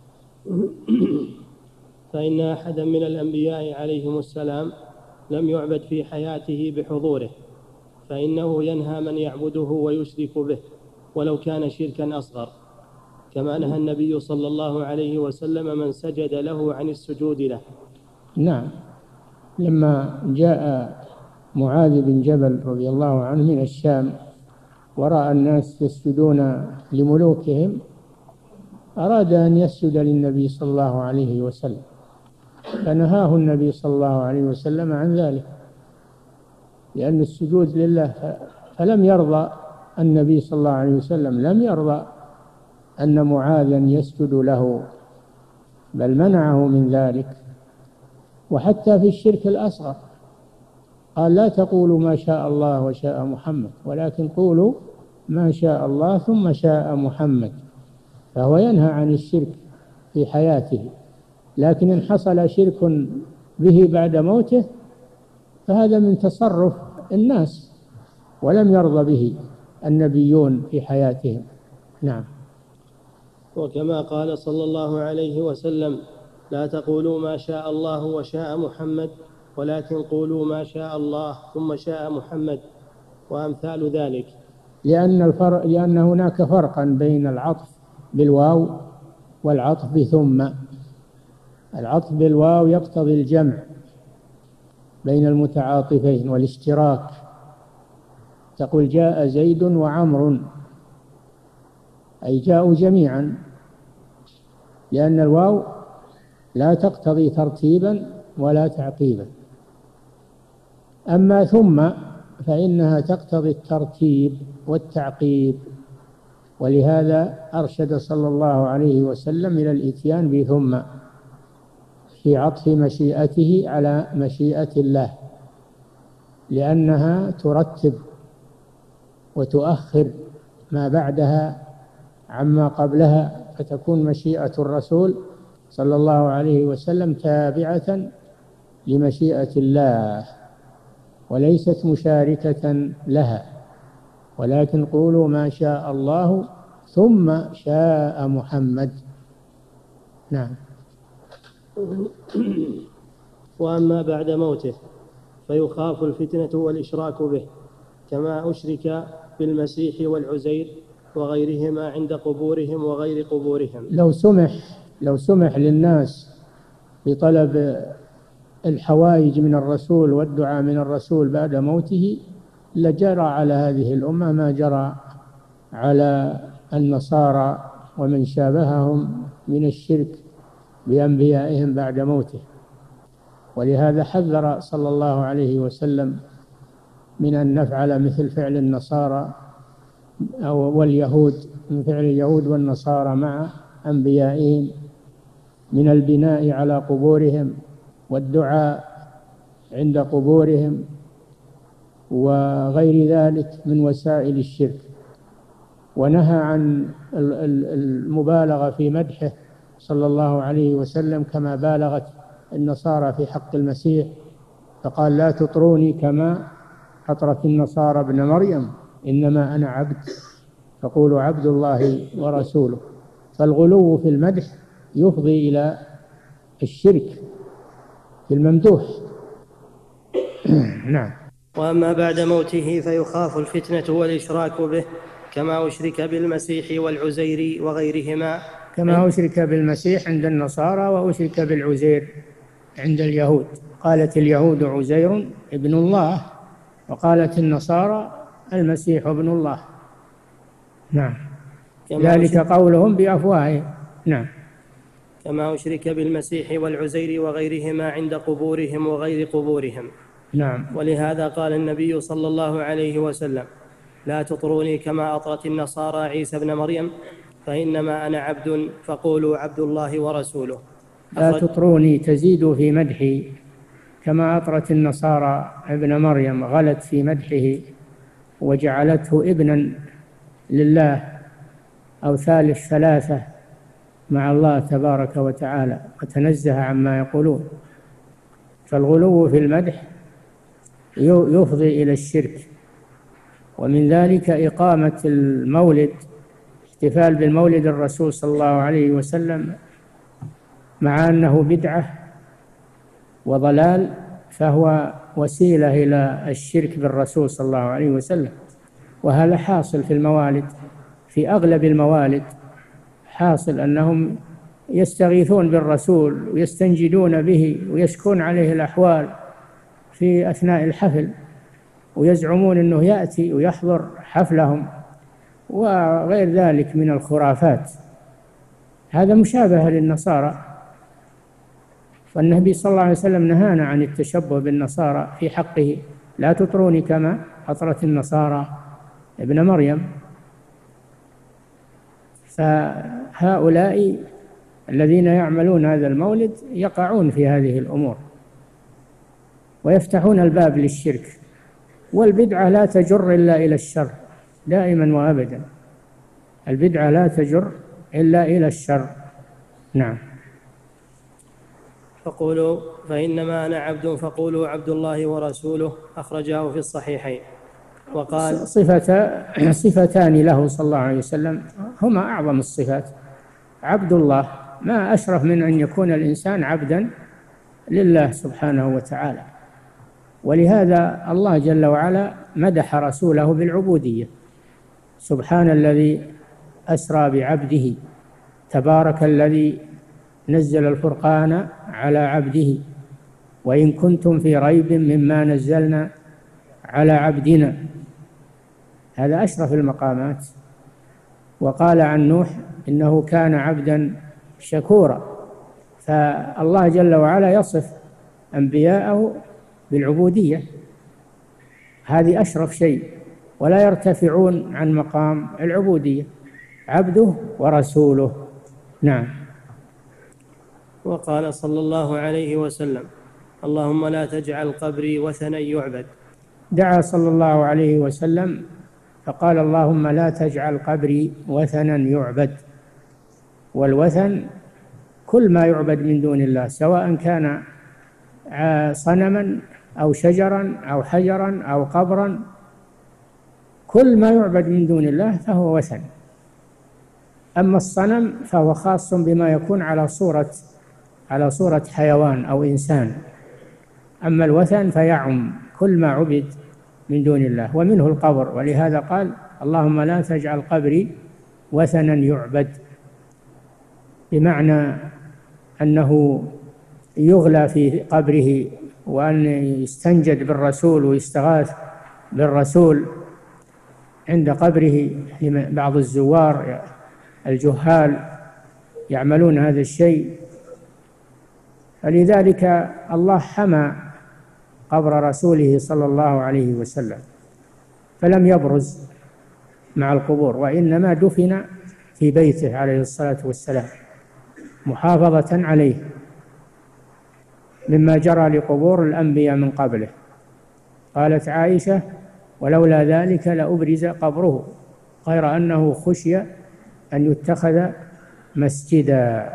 فإن أحدا من الأنبياء عليهم السلام لم يعبد في حياته بحضوره، فإنه ينهى من يعبده ويشرك به ولو كان شركا أصغر، كما نهى النبي صلى الله عليه وسلم من سجد له عن السجود له. نعم. لما جاء معاذ بن جبل رضي الله عنه من الشام ورأى الناس يسجدون لملوكهم، أراد أن يسجد للنبي صلى الله عليه وسلم، فنهاه النبي صلى الله عليه وسلم عن ذلك، لأن السجود لله. فلم يرضى النبي صلى الله عليه وسلم، لم يرضى أن معاذا يسجد له، بل منعه من ذلك. وحتى في الشرك الأصغر قال: لا تقولوا ما شاء الله وشاء محمد، ولكن قولوا ما شاء الله ثم شاء محمد. فهو ينهى عن الشرك في حياته، لكن إن حصل شرك به بعد موته فهذا من تصرف الناس، ولم يرضى به النبيون في حياتهم. نعم. وكما قال صلى الله عليه وسلم: لا تقولوا ما شاء الله وشاء محمد، ولكن قولوا ما شاء الله ثم شاء محمد، وأمثال ذلك. لأن الفرق لأن هناك فرقا بين العطف بالواو والعطف بثم. العطف بالواو يقتضي الجمع بين المتعاطفين والاشتراك، تقول: جاء زيد وعمر، أي جاءوا جميعا، لأن الواو لا تقتضي ترتيبا ولا تعقيبا. أما ثم فإنها تقتضي الترتيب والتعقيب، ولهذا أرشد صلى الله عليه وسلم إلى الإتيان بثم في عطف مشيئته على مشيئة الله، لأنها ترتب وتؤخر ما بعدها عما قبلها، فتكون مشيئة الرسول صلى الله عليه وسلم تابعة لمشيئة الله وليست مشاركة لها. ولكن قولوا ما شاء الله ثم شاء محمد. نعم. وأما بعد موته فيخاف الفتنة والإشراك به، كما أشرك بالمسيح والعزير وغيرهما عند قبورهم وغير قبورهم. لو سمح لو سمح للناس بطلب الحوائج من الرسول والدعاء من الرسول بعد موته لجرى على هذه الأمة ما جرى على النصارى ومن شابههم من الشرك بأنبيائهم بعد موته. ولهذا حذر صلى الله عليه وسلم من أن نفعل مثل فعل النصارى أو واليهود، من فعل اليهود والنصارى مع أنبيائهم من البناء على قبورهم والدعاء عند قبورهم وغير ذلك من وسائل الشرك. ونهى عن المبالغة في مدحه صلى الله عليه وسلم كما بالغت النصارى في حق المسيح، فقال: لا تطروني كما أطرت النصارى ابن مريم، إنما أنا عبد فقولوا عبد الله ورسوله. فالغلو في المدح يفضي إلى الشرك في الممدوح. نعم. وأما بعد موته فيخاف الفتنة والإشراك به، كما أشرك بالمسيح والعزير وغيرهما كما أشرك بالمسيح عند النصارى وأشرك بالعزير عند اليهود. قالت اليهود عزير ابن الله، وقالت النصارى المسيح ابن الله. نعم، ذلك قولهم بأفواههم. نعم. كما أشرك بالمسيح والعزير وغيرهما عند قبورهم وغير قبورهم. نعم. ولهذا قال النبي صلى الله عليه وسلم: لا تطروني كما أطرت النصارى عيسى ابن مريم، فإنما أنا عبد فقولوا عبد الله ورسوله. لا تطروني تزيدوا في مدحي كما أطرت النصارى ابن مريم، غلت في مدحه وجعلته ابنا لله أو ثالث ثلاثة مع الله تبارك وتعالى، وتنزه عما يقولون. فالغلو في المدح يفضي إلى الشرك. ومن ذلك إقامة المولد، احتفال بالمولد الرسول صلى الله عليه وسلم، مع أنه بدعة وضلال، فهو وسيلة إلى الشرك بالرسول صلى الله عليه وسلم. وهذا حاصل في الموالد، في أغلب الموالد حاصل أنهم يستغيثون بالرسول ويستنجدون به ويشكون عليه الأحوال في أثناء الحفل، ويزعمون أنه يأتي ويحضر حفلهم وغير ذلك من الخرافات. هذا مشابه للنصارى، فالنبي صلى الله عليه وسلم نهانا عن التشبه بالنصارى في حقه: لا تطروني كما أطرت النصارى ابن مريم. فهؤلاء الذين يعملون هذا المولد يقعون في هذه الأمور ويفتحون الباب للشرك. والبدعة لا تجر إلا إلى الشر دائما وأبدا، البدعة لا تجر إلا إلى الشر. نعم. فقولوا فإنما أنا عبد فقولوا عبد الله ورسوله، أخرجاه في الصحيحين. وقال: صفة صفتان له صلى الله عليه وسلم هما أعظم الصفات: عبد الله، ما أشرف من أن يكون الإنسان عبدا لله سبحانه وتعالى. ولهذا الله جل وعلا مدح رسوله بالعبودية: سبحان الذي أسرى بعبده، تبارك الذي نزل الفرقان على عبده، وإن كنتم في ريب مما نزلنا على عبدنا. هذا أشرف المقامات. وقال عن نوح: إنه كان عبدا شكورا. فالله جل وعلا يصف أنبياءه بالعبودية، هذه أشرف شيء، ولا يرتفعون عن مقام العبودية، عبده ورسوله. نعم. وقال صلى الله عليه وسلم: اللهم لا تجعل قبري وثنا يعبد. دعا صلى الله عليه وسلم فقال: اللهم لا تجعل قبري وثنا يعبد. والوثن كل ما يعبد من دون الله، سواء كان صنما أو شجرا أو حجرا أو قبرا، كل ما يعبد من دون الله فهو وثن. أما الصنم فهو خاص بما يكون على صورة على صورة حيوان أو إنسان. أما الوثن فيعم كل ما عبد من دون الله، ومنه القبر. ولهذا قال: اللهم لا تجعل قبري وثنا يعبد، بمعنى أنه يغلى في قبره، وأن يستنجد بالرسول ويستغاث بالرسول عند قبره. بعض الزوار الجهال يعملون هذا الشيء، فلذلك الله حمى قبر رسوله صلى الله عليه وسلم، فلم يبرز مع القبور، وإنما دفن في بيته عليه الصلاة والسلام محافظة عليه، مما جرى لقبور الأنبياء من قبله. قالت عائشة: ولولا ذلك لأبرز قبره، غير أنه خشي أن يتخذ مسجدا.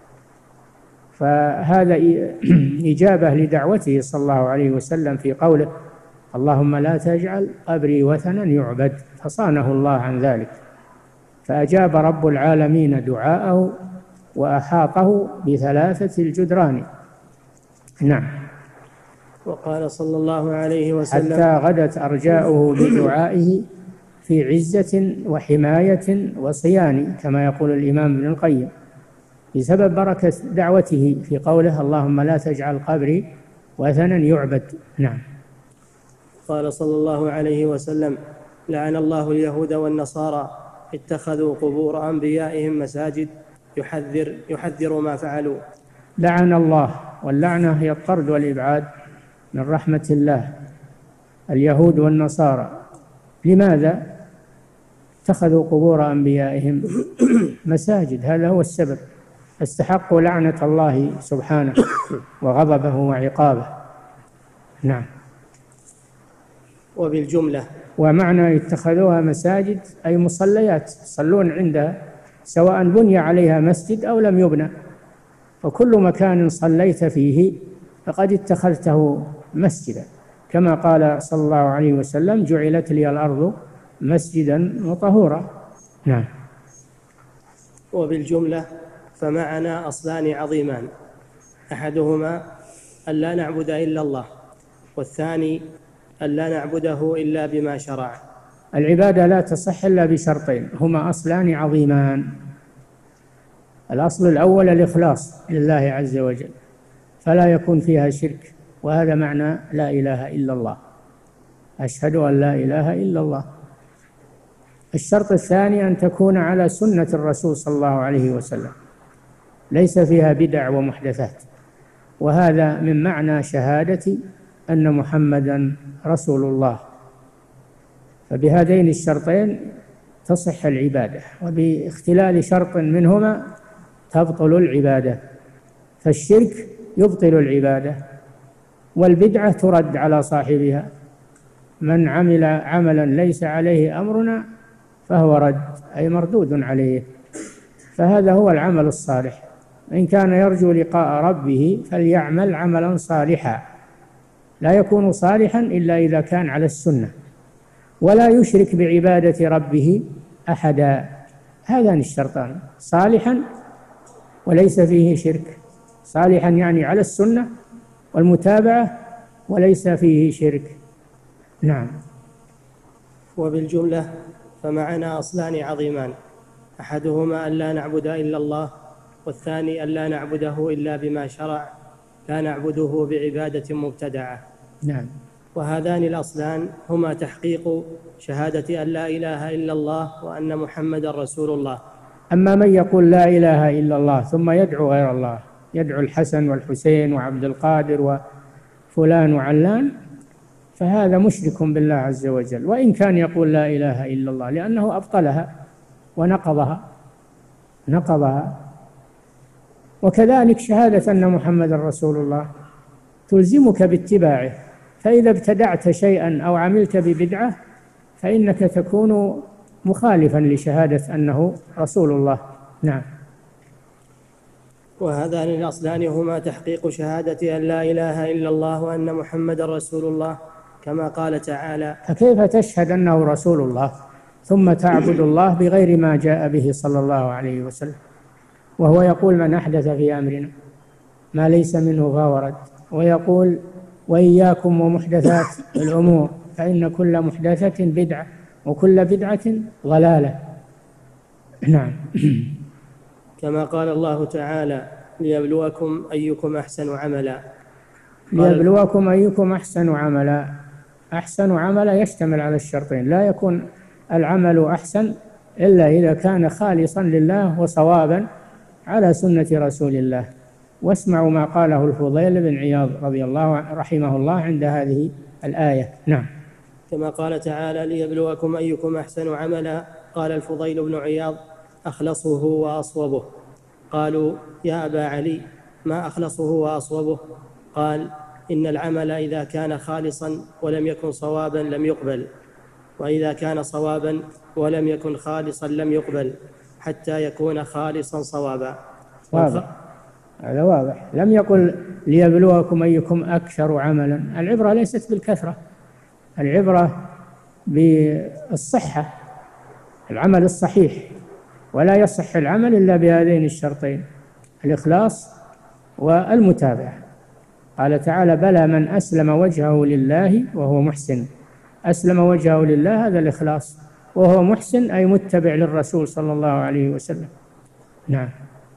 فهذا إجابة لدعوته صلى الله عليه وسلم في قوله: اللهم لا تجعل قبري وثنا يعبد، فصانه الله عن ذلك، فأجاب رب العالمين دعاءه وأحاطه بثلاثة الجدران. نعم. وقال صلى الله عليه وسلم: حتى غدت أرجاؤه بدعائه في عزة وحماية وصيان، كما يقول الإمام ابن القيم، بسبب بركة دعوته في قوله: اللهم لا تجعل قبري وثنا يعبد. نعم. قال صلى الله عليه وسلم: لعن الله اليهود والنصارى اتخذوا قبور أنبيائهم مساجد، يحذر, يحذر ما فعلوا. لعن الله، واللعنة هي الطرد والإبعاد من رحمة الله، اليهود والنصارى. لماذا؟ اتخذوا قبور أنبيائهم مساجد، هذا هو السبب، استحقوا لعنة الله سبحانه وغضبه وعقابه. نعم. وبالجملة، ومعنى اتخذوها مساجد أي مصليات يصلون عندها، سواء بني عليها مسجد أو لم يبنى، وكل مكان صليت فيه فقد اتخذته مسجدا، كما قال صلى الله عليه وسلم: جعلت لي الأرض مسجدا وطهورا. نعم. وبالجملة فمعنا أصلان عظيمان، أحدهما أن لا نعبد إلا الله، والثاني أن لا نعبده إلا بما شرع. العبادة لا تصح إلا بشرطين هما أصلان عظيمان. الأصل الأول الإخلاص لله عز وجل، فلا يكون فيها شرك، وهذا معنى لا إله إلا الله، أشهد أن لا إله إلا الله. الشرط الثاني أن تكون على سنة الرسول صلى الله عليه وسلم، ليس فيها بدع ومحدثات، وهذا من معنى شهادة أن محمدا رسول الله. فبهذين الشرطين تصح العبادة، وباختلال شرط منهما تبطل العبادة. فالشرك يبطل العبادة، والبدعة ترد على صاحبها. من عمل عملا ليس عليه أمرنا فهو رد، أي مردود عليه. فهذا هو العمل الصالح. إن كان يرجو لقاء ربه فليعمل عملا صالحا، لا يكون صالحا إلا إذا كان على السنة، ولا يشرك بعبادة ربه أحدا. هذان الشرطان: صالحا وليس فيه شرك، صالحا يعني على السنة والمتابعة وليس فيه شرك. نعم. وبالجملة فمعنا أصلان عظيمان، أحدهما أن لا نعبد إلا الله، والثاني أن لا نعبده إلا بما شرع، لا نعبده بعبادة مبتدعة. نعم. وهذان الأصلان هما تحقيق شهادة أن لا إله إلا الله وأن محمدا رسول الله. أما من يقول لا إله إلا الله ثم يدعو غير الله، يدعو الحسن والحسين وعبد القادر وفلان وعلان، فهذا مشرك بالله عز وجل، وإن كان يقول لا إله إلا الله، لأنه أبطلها ونقضها نقضها. وكذلك شهادة أن محمد رسول الله تلزمك باتباعه، فإذا ابتدعت شيئا أو عملت ببدعة فإنك تكون مخالفا لشهادة أنه رسول الله. نعم. وهذان الأصلان هما تحقيق شهادة أن لا إله إلا الله وأن محمد رسول الله، كما قال تعالى: فكيف تشهد أنه رسول الله ثم تعبد الله بغير ما جاء به صلى الله عليه وسلم، وهو يقول: من أحدث في أمرنا ما ليس منه فهو رد، ويقول: وإياكم ومحدثات الأمور فإن كل محدثة بدعة وكل بدعة ضلالة. نعم. كما قال الله تعالى: ليبلوكم أيكم أحسن عملا. ليبلوكم أيكم أحسن عملا. أحسن عملا يشتمل على الشرطين، لا يكون العمل أحسن إلا إذا كان خالصا لله وصوابا على سنة رسول الله. واسمعوا ما قاله الفضيل بن عياض رضي الله رحمه الله عند هذه الآية. نعم. كما قال تعالى: ليبلوكم أيكم أحسن عملا. قال الفضيل بن عياض: أخلصه وأصوبه. قالوا: يا أبا علي ما أخلصه وأصوبه؟ قال: إن العمل إذا كان خالصا ولم يكن صوابا لم يقبل، وإذا كان صوابا ولم يكن خالصا لم يقبل، حتى يكون خالصا صوابا. واضح، هذا واضح. لم يقل ليبلوكم أيكم أكثر عملا. العبرة ليست بالكثرة، العبرة بالصحة، العمل الصحيح، ولا يصح العمل إلا بهذين الشرطين: الإخلاص والمتابعة. قال تعالى بلى من أسلم وجهه لله وهو محسن. أسلم وجهه لله هذا الإخلاص، وهو محسن أي متبع للرسول صلى الله عليه وسلم. نعم.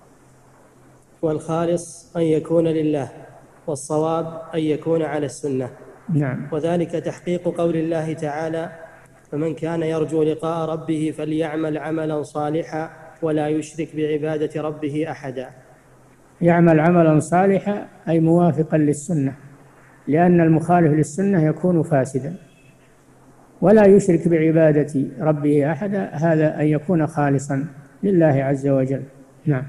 والخالص أن يكون لله، والصواب أن يكون على السنة. نعم. وذلك تحقيق قول الله تعالى فمن كان يرجو لقاء ربه فليعمل عملا صالحا ولا يشرك بعبادة ربه أحدا. يعمل عملا صالحا أي موافقا للسنة، لأن المخالف للسنة يكون فاسدا. ولا يشرك بعبادة ربه أحدا، هذا أن يكون خالصا لله عز وجل. نعم.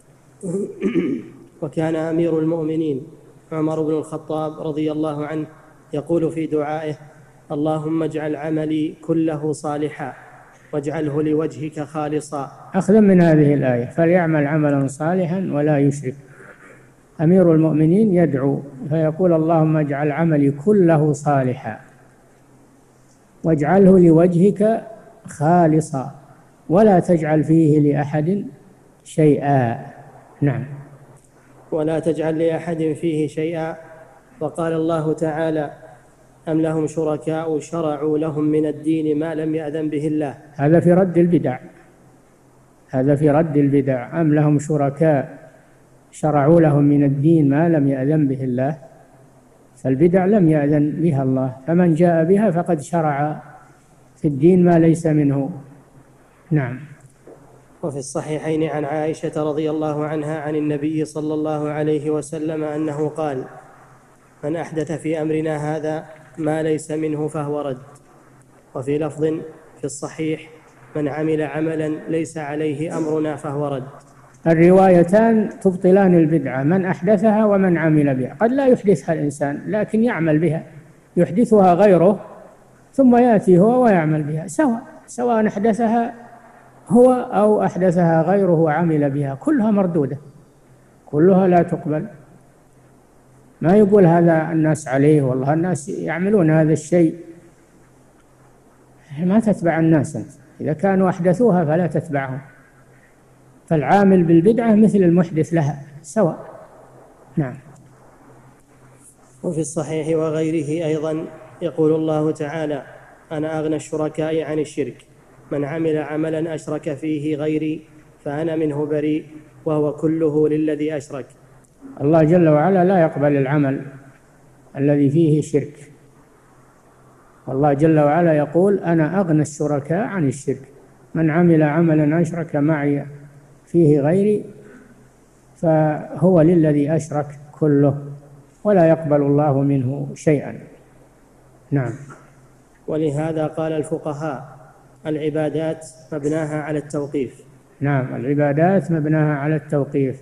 وكان أمير المؤمنين عمر بن الخطاب رضي الله عنه يقول في دعائه اللهم اجعل عملي كله صالحا واجعله لوجهك خالصا. أخذا من هذه الآية فليعمل عملا صالحا ولا يشرك. أمير المؤمنين يدعو فيقول اللهم اجعل عملي كله صالحا واجعله لوجهك خالصا ولا تجعل فيه لأحد شيئا. نعم. ولا تجعل لأحد فيه شيئا. وقال الله تعالى أم لهم شركاء شرعوا لهم من الدين ما لم يأذن به الله. هذا في رد البدع، هذا في رد البدع. أم لهم شركاء شرعوا لهم من الدين ما لم يأذن به الله، فالبدع لم يأذن بها الله، فمن جاء بها فقد شرع في الدين ما ليس منه. نعم. وفي الصحيحين عن عائشة رضي الله عنها عن النبي صلى الله عليه وسلم أنه قال من أحدث في أمرنا هذا ما ليس منه فهو رد. وفي لفظ في الصحيح من عمل عملا ليس عليه أمرنا فهو رد. الروايتان تبطلان البدعة، من أحدثها ومن عمل بها. قد لا يحدثها الإنسان لكن يعمل بها، يحدثها غيره ثم يأتي هو ويعمل بها، سواء سواء أحدثها هو أو أحدثها غيره وعمل بها، كلها مردودة، كلها لا تقبل. ما يقول هذا الناس عليه والله الناس يعملون هذا الشيء، ما تتبع الناس أنت. إذا كانوا أحدثوها فلا تتبعهم، فالعامل بالبدعة مثل المحدث لها سواء. نعم. وفي الصحيح وغيره أيضا يقول الله تعالى أنا أغنى الشركاء عن الشرك من عمل عملا أشرك فيه غيري فأنا منه بريء وهو كله للذي أشرك. الله جل وعلا لا يقبل العمل الذي فيه شرك، والله جل وعلا يقول أنا أغنى الشركاء عن الشرك من عمل عملا أشرك معي فيه غيري فهو للذي أشرك كله ولا يقبل الله منه شيئا. نعم. ولهذا قال الفقهاء العبادات مبناها على التوقيف. نعم، العبادات مبناها على التوقيف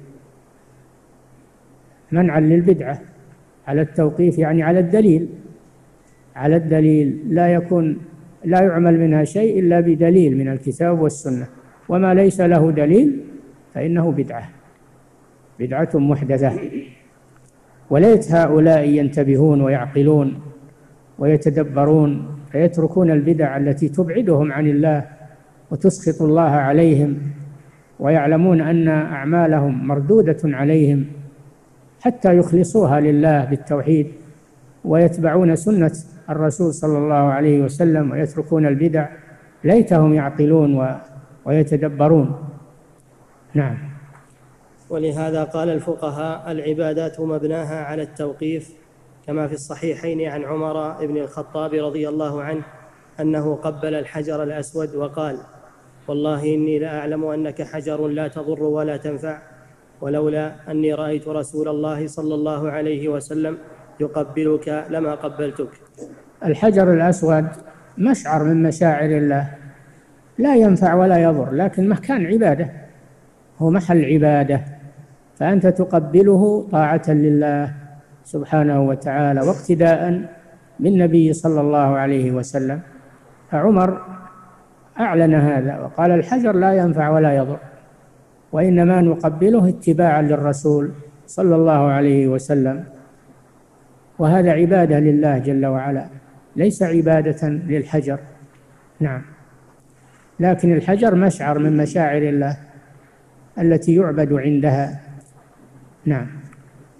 منعا للبدعة، على التوقيف يعني على الدليل، على الدليل لا يكون لا يعمل منها شيء إلا بدليل من الكتاب والسنة، وما ليس له دليل فإنه بدعة بدعة محدثة. وليت هؤلاء ينتبهون ويعقلون ويتدبرون فيتركون البدع التي تبعدهم عن الله وتسخط الله عليهم، ويعلمون أن أعمالهم مردودة عليهم حتى يخلصوها لله بالتوحيد ويتبعون سنة الرسول صلى الله عليه وسلم ويتركون البدع. ليتهم يعقلون ويتدبرون. نعم. ولهذا قال الفقهاء العبادات مبناها على التوقيف، كما في الصحيحين عن عمر بن الخطاب رضي الله عنه أنه قبل الحجر الأسود وقال والله إني لأعلم أنك حجر لا تضر ولا تنفع، ولولا أني رأيت رسول الله صلى الله عليه وسلم يقبلك لما قبلتك. الحجر الأسود مشعر من مشاعر الله لا ينفع ولا يضر، لكن مكان عبادة، هو محل عبادة، فأنت تقبله طاعة لله سبحانه وتعالى واقتداء بالنبي صلى الله عليه وسلم. فعمر أعلن هذا وقال الحجر لا ينفع ولا يضر، وإنما نقبله اتباعا للرسول صلى الله عليه وسلم، وهذا عبادة لله جل وعلا ليس عبادة للحجر. نعم. لكن الحجر مشعر من مشاعر الله التي يعبد عندها. نعم.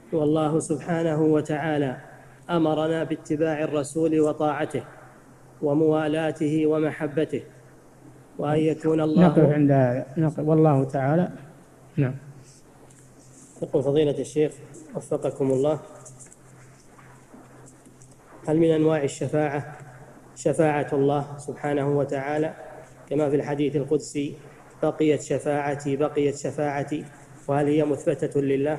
والله سبحانه وتعالى أمرنا باتباع الرسول وطاعته وموالاته ومحبته، وأن يكون الله. نقف عند هذا، نقف والله تعالى. نعم. يقول فضيلة الشيخ وفقكم الله: هل من أنواع الشفاعة شفاعة الله سبحانه وتعالى كما في الحديث القدسي بقيت شفاعتي بقيت شفاعتي، وهل هي مثبتة لله؟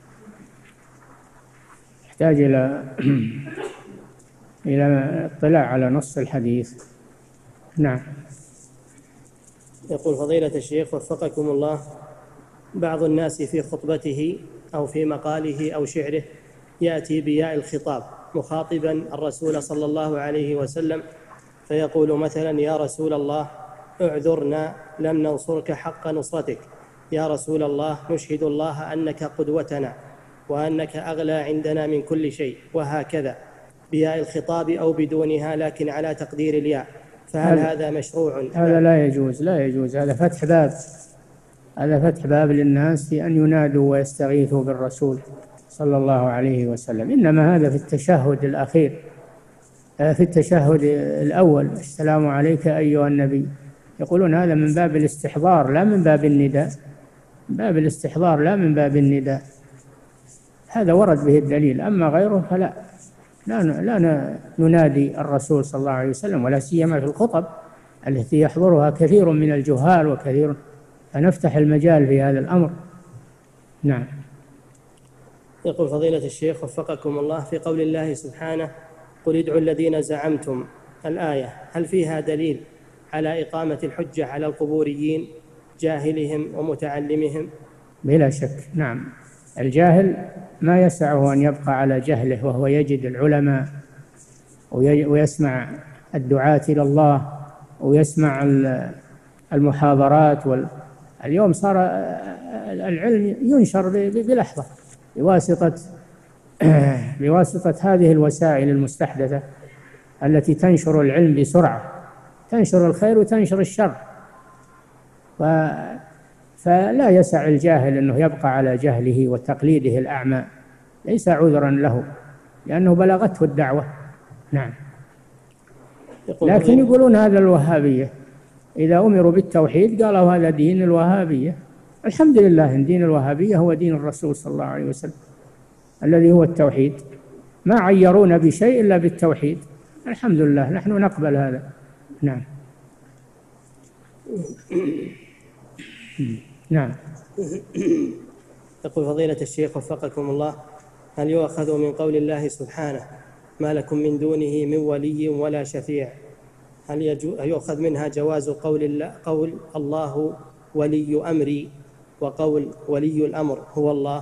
يحتاج إلى إلى اطلاع على نص الحديث. نعم. يقول فضيلة الشيخ وفقكم الله: بعض الناس في خطبته أو في مقاله أو شعره يأتي بياء الخطاب مخاطبا الرسول صلى الله عليه وسلم، فيقول مثلا: يا رسول الله اعذرنا لم ننصرك حق نصرتك، يا رسول الله نشهد الله أنك قدوتنا وأنك أغلى عندنا من كل شيء، وهكذا بياء الخطاب أو بدونها لكن على تقدير الياء، فهل هذا, هذا مشروع؟ هذا لا يجوز، لا يجوز. هذا فتح باب، هذا فتح باب للناس في أن ينادوا ويستغيثوا بالرسول صلى الله عليه وسلم. إنما هذا في التشهد الأخير، في التشهد الأول: السلام عليك أيها النبي. يقولون هذا من باب الاستحضار لا من باب النداء، من باب الاستحضار لا من باب النداء. هذا ورد به الدليل، أما غيره فلا، لا لا ننادي الرسول صلى الله عليه وسلم، ولا سيما في الخطب التي يحضرها كثير من الجهال وكثير، فنفتح المجال في هذا الأمر. نعم. يقول فضيلة الشيخ وفقكم الله: في قول الله سبحانه: قل ادعوا الذين زعمتم، الآية هل فيها دليل على إقامة الحجة على القبوريين جاهلهم ومتعلمهم؟ بلا شك، نعم. الجاهل ما يسعه أن يبقى على جهله، وهو يجد العلماء ويسمع الدعاة إلى الله ويسمع المحاضرات. اليوم صار العلم ينشر بلحظة بواسطة بواسطة هذه الوسائل المستحدثة التي تنشر العلم بسرعة، تنشر الخير وتنشر الشر. ف... فلا يسع الجاهل أنه يبقى على جهله وتقليده الأعمى، ليس عذرا له لأنه بلغته الدعوة. نعم. لكن يقولون هذا الوهابية، إذا أمروا بالتوحيد قالوا هذا دين الوهابية. الحمد لله إن دين الوهابية هو دين الرسول صلى الله عليه وسلم الذي هو التوحيد، ما عيرونا بشيء إلا بالتوحيد. الحمد لله، نحن نقبل هذا. نعم. نعم. يقول فضيلة الشيخ وفقكم الله: هل يؤخذ من قول الله سبحانه: ما لكم من دونه من ولي ولا شفيع، هل يؤخذ منها جواز قول الله, قول الله ولي أمري، وقول ولي الأمر هو الله؟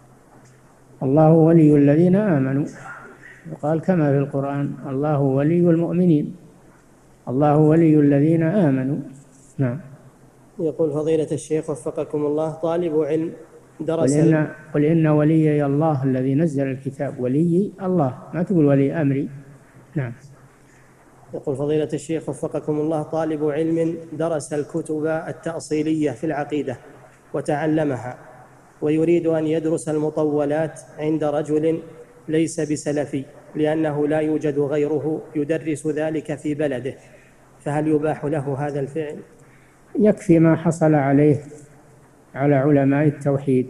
الله ولي الذين آمنوا، وقال كما في القرآن: الله ولي المؤمنين، الله ولي الذين آمنوا. نعم. يقول فضيلة الشيخ وفقكم الله: طالب علم درس قل إن, قل إن وليي الله الذي نزل الكتاب. ولي الله، ما تقول ولي أمري. نعم. يقول فضيلة الشيخ وفقكم الله: طالب علم درس الكتب التأصيلية في العقيدة وتعلمها، ويريد أن يدرس المطولات عند رجل ليس بسلفي لأنه لا يوجد غيره يدرس ذلك في بلده، فهل يباح له هذا الفعل؟ يكفي ما حصل عليه على علماء التوحيد،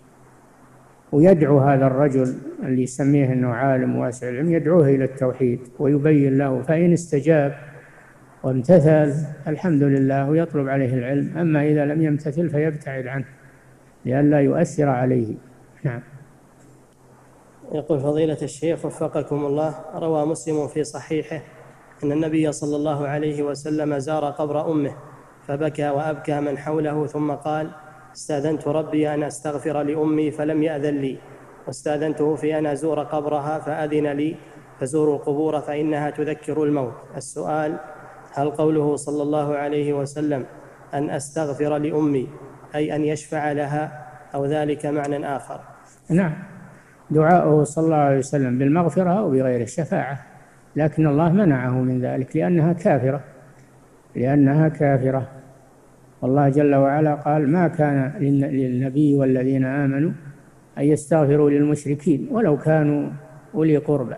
ويدعو هذا الرجل اللي يسميه أنه عالم واسع العلم، يدعوه إلى التوحيد ويبين له، فإن استجاب وامتثل الحمد لله ويطلب عليه العلم، أما إذا لم يمتثل فيبتعد عنه لئلا يؤثر عليه. نعم. يقول فضيلة الشيخ وفقكم الله: روى مسلم في صحيحه أن النبي صلى الله عليه وسلم زار قبر أمه فبكى وأبكى من حوله، ثم قال: استأذنت ربي أن أستغفر لأمي فلم يأذن لي، واستأذنته في أن أزور قبرها فأذن لي، فزوروا القبور فإنها تذكر الموت. السؤال: هل قوله صلى الله عليه وسلم أن أستغفر لأمي أي أن يشفع لها، أو ذلك معنى آخر؟ نعم، دعاؤه صلى الله عليه وسلم بالمغفرة أو بغير الشفاعة، لكن الله منعه من ذلك لأنها كافرة، لأنها كافرة. والله جل وعلا قال: ما كان للنبي والذين آمنوا أن يستغفروا للمشركين ولو كانوا أولي قربى.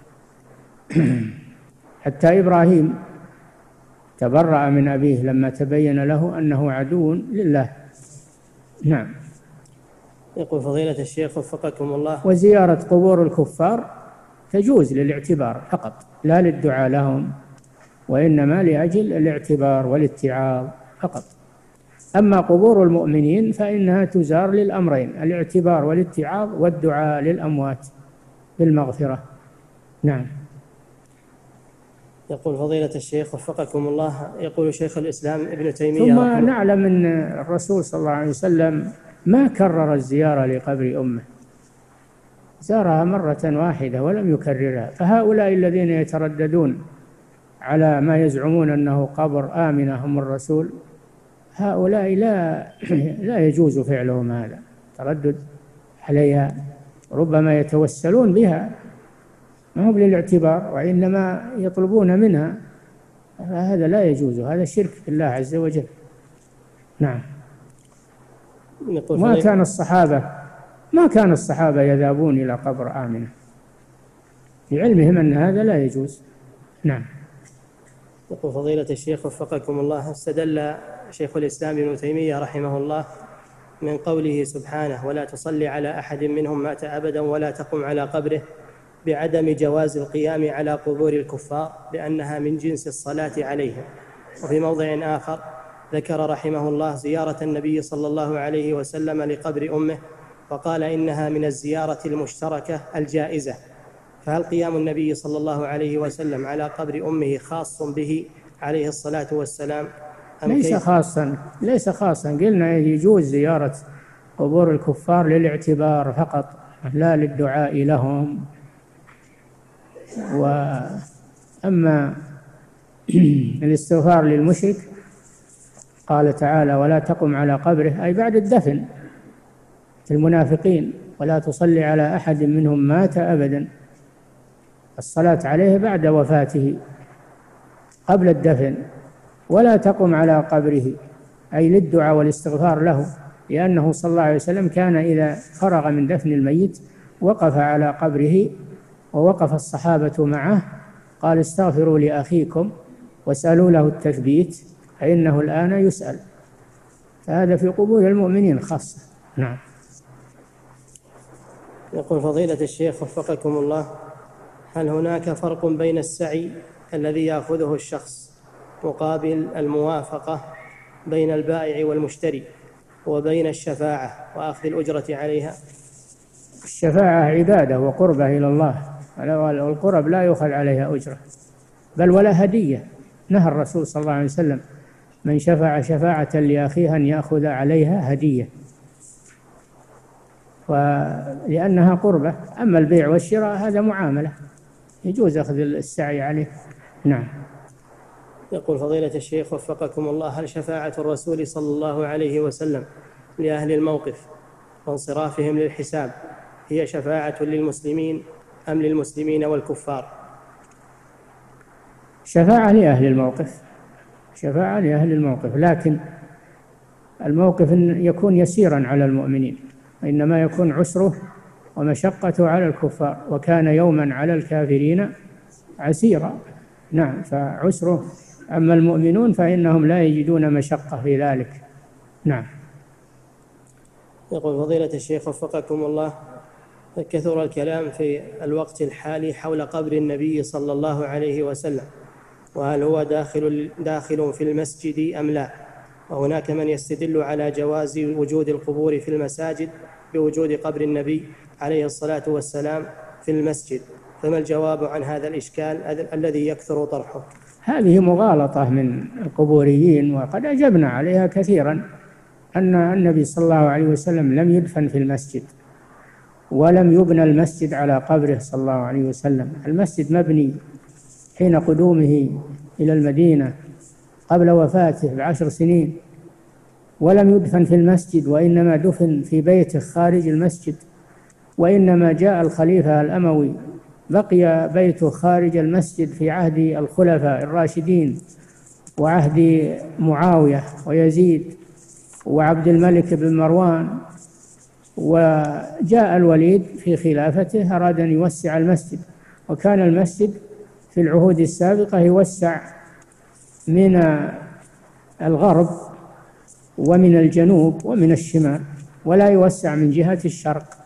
حتى إبراهيم تبرأ من أبيه لما تبين له أنه عدو لله. نعم. يقول فضيلة الشيخ وفقكم الله: وزيارة قبور الكفار تجوز للاعتبار فقط، لا للدعاء لهم، وإنما لأجل الاعتبار والاتعاظ فقط. أما قبور المؤمنين فإنها تزار للأمرين: الاعتبار والاتعاظ، والدعاء للأموات بالمغفرة. نعم. يقول فضيلة الشيخ وفقكم الله: يقول شيخ الإسلام ابن تيمية ثم رحمه نعلم أن الرسول صلى الله عليه وسلم ما كرر الزيارة لقبر أمه، زارها مرة واحدة ولم يكررها. فهؤلاء الذين يترددون على ما يزعمون أنه قبر آمنة هم الرسول، هؤلاء لا لا يجوز فعلهم هذا، تردد عليها، ربما يتوسلون بها، ما هو للاعتبار وإنما يطلبون منها، فهذا لا يجوز، هذا شرك بالله عز وجل. نعم. ما كان الصحابة ما كان الصحابة يذهبون إلى قبر آمنة لعلمهم أن هذا لا يجوز. نعم. يقول فضيلة الشيخ وفقكم الله: استدل شيخ الإسلام ابن تيمية رحمه الله من قوله سبحانه: ولا تصلي على أحد منهم مات أبدا ولا تقم على قبره، بعدم جواز القيام على قبور الكفار لأنها من جنس الصلاة عليهم. وفي موضع آخر ذكر رحمه الله زيارة النبي صلى الله عليه وسلم لقبر أمه، فقال إنها من الزيارة المشتركة الجائزة. فهل قيام النبي صلى الله عليه وسلم على قبر أمه خاص به عليه الصلاة والسلام أم ليس كيف؟ خاصا ليس خاصا قلنا يجوز زيارة قبور الكفار للاعتبار فقط، لا للدعاء لهم. وأما الاستغفار للمشرك قال تعالى: ولا تقم على قبره، أي بعد الدفن. المنافقين: ولا تصلي على أحد منهم مات أبدا، الصلاة عليه بعد وفاته قبل الدفن. ولا تقم على قبره أي للدعاء والاستغفار له، لأنه صلى الله عليه وسلم كان إذا فرغ من دفن الميت وقف على قبره، ووقف الصحابة معه، قال: استغفروا لأخيكم واسألوا له التثبيت فإنه الآن يسأل. فهذا في قبور المؤمنين خاصة. نعم. يقول فضيلة الشيخ وفقكم الله: هل هناك فرق بين السعي الذي يأخذه الشخص مقابل الموافقة بين البائع والمشتري وبين الشفاعة وأخذ الأجرة عليها؟ الشفاعة عبادة وقربة إلى الله، والقرب لا يؤخذ عليها أجرة بل ولا هدية. نهى الرسول صلى الله عليه وسلم: من شفع شفاعة لأخيه أن يأخذ عليها هدية، ولأنها قربة. أما البيع والشراء هذا معاملة يجوز أخذ السعي عليه. نعم. يقول فضيلة الشيخ وفقكم الله: هل شفاعة الرسول صلى الله عليه وسلم لأهل الموقف وانصرافهم للحساب هي شفاعة للمسلمين أم للمسلمين والكفار؟ شفاعة لأهل الموقف، شفاعة لأهل الموقف، لكن الموقف يكون يسيرا على المؤمنين، وإنما يكون عسره ومشقته على الكفار، وكان يوما على الكافرين عسيرا. نعم. فعسره. أما المؤمنون فإنهم لا يجدون مشقة في ذلك. نعم. يقول فضيلة الشيخ وفقكم الله: كثر الكلام في الوقت الحالي حول قبر النبي صلى الله عليه وسلم، وهل هو داخل, داخل في المسجد أم لا؟ وهناك من يستدل على جواز وجود القبور في المساجد بوجود قبر النبي عليه الصلاة والسلام في المسجد، فما الجواب عن هذا الإشكال الذي يكثر طرحه؟ هذه مغالطة من القبوريين، وقد أجبنا عليها كثيرا، أن النبي صلى الله عليه وسلم لم يدفن في المسجد، ولم يبنى المسجد على قبره صلى الله عليه وسلم. المسجد مبني حين قدومه إلى المدينة قبل وفاته بعشر سنين، ولم يدفن في المسجد، وإنما دفن في بيته خارج المسجد. وإنما جاء الخليفة الأموي بقي بيته خارج المسجد في عهد الخلفاء الراشدين وعهد معاوية ويزيد وعبد الملك بن مروان وجاء الوليد في خلافته أراد أن يوسع المسجد، وكان المسجد في العهود السابقة يوسع من الغرب ومن الجنوب ومن الشمال، ولا يوسع من جهة الشرق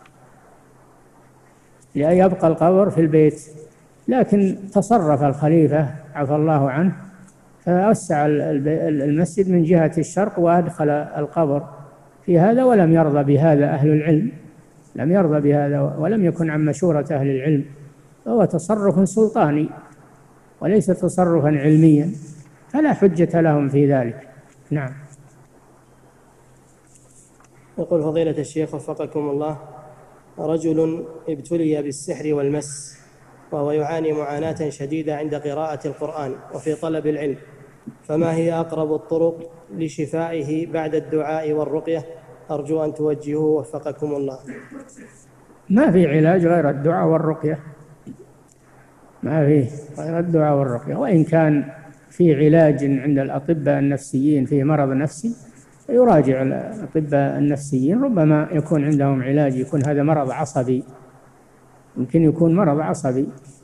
لأن يبقى القبر في البيت. لكن تصرف الخليفة عفى الله عنه فوسع المسجد من جهة الشرق وأدخل القبر في هذا، ولم يرضى بهذا أهل العلم، لم يرضى بهذا ولم يكن عن مشورة أهل العلم، فهو تصرف سلطاني وليس تصرفا علميا، فلا حجة لهم في ذلك. نعم. يقول فضيلة الشيخ وفقكم الله: رجل ابتلي بالسحر والمس، وهو يعاني معاناة شديدة عند قراءة القرآن وفي طلب العلم، فما هي أقرب الطرق لشفائه بعد الدعاء والرقية؟ أرجو أن توجهوه وفقكم الله. ما في علاج غير الدعاء والرقية، ما في غير الدعاء والرقية. وإن كان في علاج عند الأطباء النفسيين في مرض نفسي يراجع الأطباء النفسيين، ربما يكون عندهم علاج، يكون هذا مرض عصبي، يمكن يكون مرض عصبي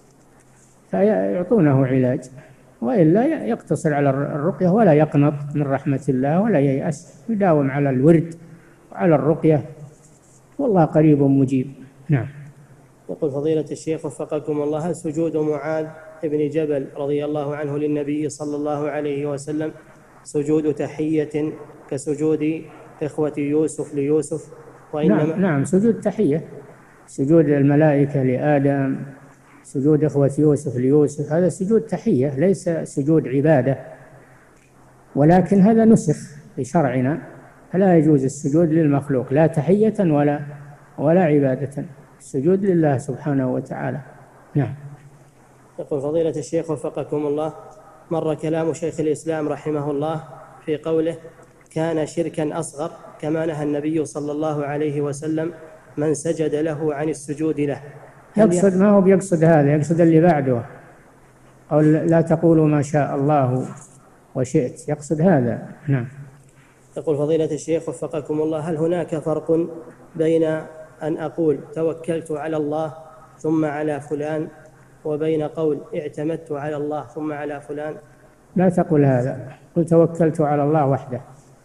فيعطونه علاج، وإلا يقتصر على الرقية ولا يقنط من رحمة الله ولا ييأس، يداوم على الورد وعلى الرقية، والله قريب مجيب. نعم. يقول فضيلة الشيخ وفقكم الله: هل سجود معاذ بن جبل رضي الله عنه للنبي صلى الله عليه وسلم سجود تحية كسجود إخوة يوسف ليوسف؟ وإنما نعم, نعم سجود تحية، سجود الملائكة لآدم، سجود إخوة يوسف ليوسف، هذا سجود تحية ليس سجود عبادة، ولكن هذا نسخ بشرعنا، فلا يجوز السجود للمخلوق لا تحية ولا ولا عبادة، السجود لله سبحانه وتعالى. نعم. يقول فضيلة الشيخ وفقكم الله: مر كلام شيخ الإسلام رحمه الله في قوله: كان شركا أصغر كما نهى النبي صلى الله عليه وسلم من سجد له عن السجود له. يقصد ما هو بيقصد هذا، يقصد اللي بعده، أو لا تقولوا ما شاء الله وشئت، يقصد هذا. نعم. يقول فضيلة الشيخ وفقكم الله: هل هناك فرق بين أن أقول توكلت على الله ثم على فلان وبين قول اعتمدت على الله ثم على فلان؟ لا تقول هذا، قل توكلت على الله وحده،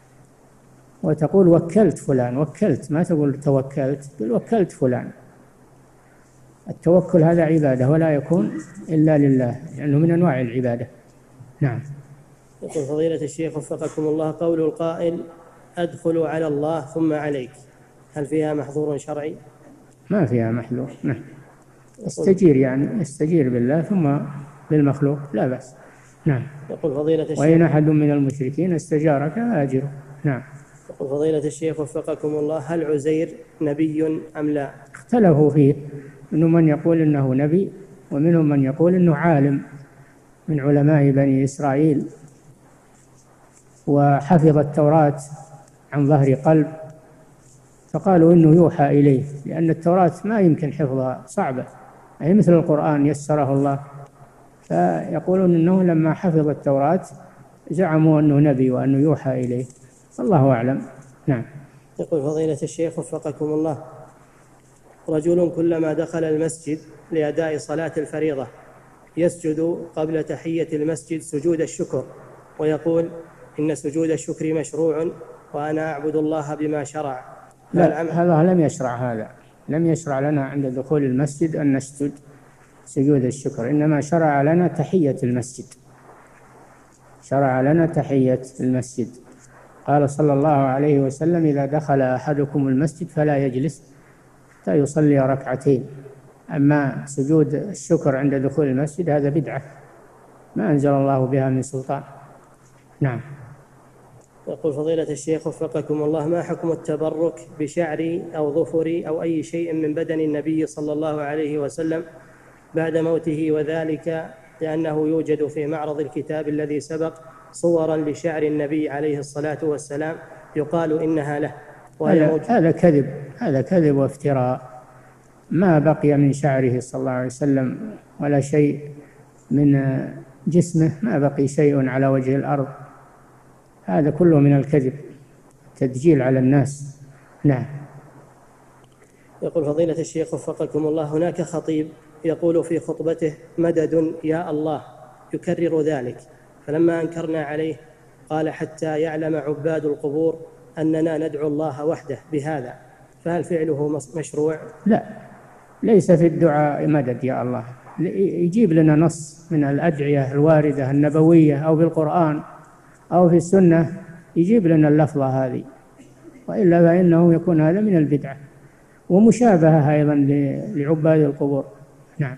وتقول وكلت فلان، وكلت، ما تقول توكلت، تقول وكلت فلان. التوكل هذا عبادة ولا يكون إلا لله، لأنه من أنواع العبادة. نعم. يقول فضيلة الشيخ وفقكم الله: قول القائل أدخل على الله ثم عليك، هل فيها محظور شرعي؟ ما فيها محظور. نعم. استجير، يعني استجير بالله ثم بالمخلوق لا بأس. نعم. يقول فضيلة الشيخ: وإن أحد من المشركين استجارك فأجره. نعم. يقول فضيلة الشيخ وفقكم الله: هل عزير نبي أم لا؟ اختلفوا فيه، منهم من يقول إنه نبي ومنهم من يقول إنه عالم من علماء بني إسرائيل، وحفظ التوراة عن ظهر قلب، فقالوا إنه يوحى إليه، لأن التوراة ما يمكن حفظها، صعبة، أي مثل القرآن يسره الله، فيقولون إنه لما حفظ التوراة زعموا أنه نبي وأنه يوحى إليه، الله أعلم. نعم. يقول فضيلة الشيخ وفقكم الله: رجل كلما دخل المسجد لأداء صلاة الفريضة يسجد قبل تحية المسجد سجود الشكر، ويقول إن سجود الشكر مشروع وأنا أعبد الله بما شرع. لا، هذا لم يشرع، هذا لم يشرع لنا عند دخول المسجد أن نسجد سجود الشكر، إنما شرع لنا تحية المسجد، شرع لنا تحية المسجد. قال صلى الله عليه وسلم: إذا دخل أحدكم المسجد فلا يجلس حتى يصلي ركعتين. أما سجود الشكر عند دخول المسجد هذا بدعة ما أنزل الله بها من سلطان. نعم. يقول فضيلة الشيخ وفقكم الله: ما حكم التبرك بشعري أو ظفري أو أي شيء من بدن النبي صلى الله عليه وسلم بعد موته، وذلك لأنه يوجد في معرض الكتاب الذي سبق صورا لشعر النبي عليه الصلاة والسلام يقال إنها له، هذا, هذا كذب، هذا كذب وافتراء، ما بقي من شعره صلى الله عليه وسلم ولا شيء من جسمه، ما بقي شيء على وجه الأرض، هذا كله من الكذب، تدجيل على الناس. نعم. يقول فضيلة الشيخ وفقكم الله، هناك خطيب يقول في خطبته مدد يا الله يكرر ذلك، فلما أنكرنا عليه قال حتى يعلم عباد القبور أننا ندعو الله وحده بهذا، فهل فعله مشروع؟ لا، ليس في الدعاء مدد يا الله، يجيب لنا نص من الأدعية الواردة النبوية أو في القرآن أو في السنة، يجيب لنا اللفظة هذه، وإلا فإنه يكون هذا من البدعة ومشابهة أيضا لعباد القبور. نعم.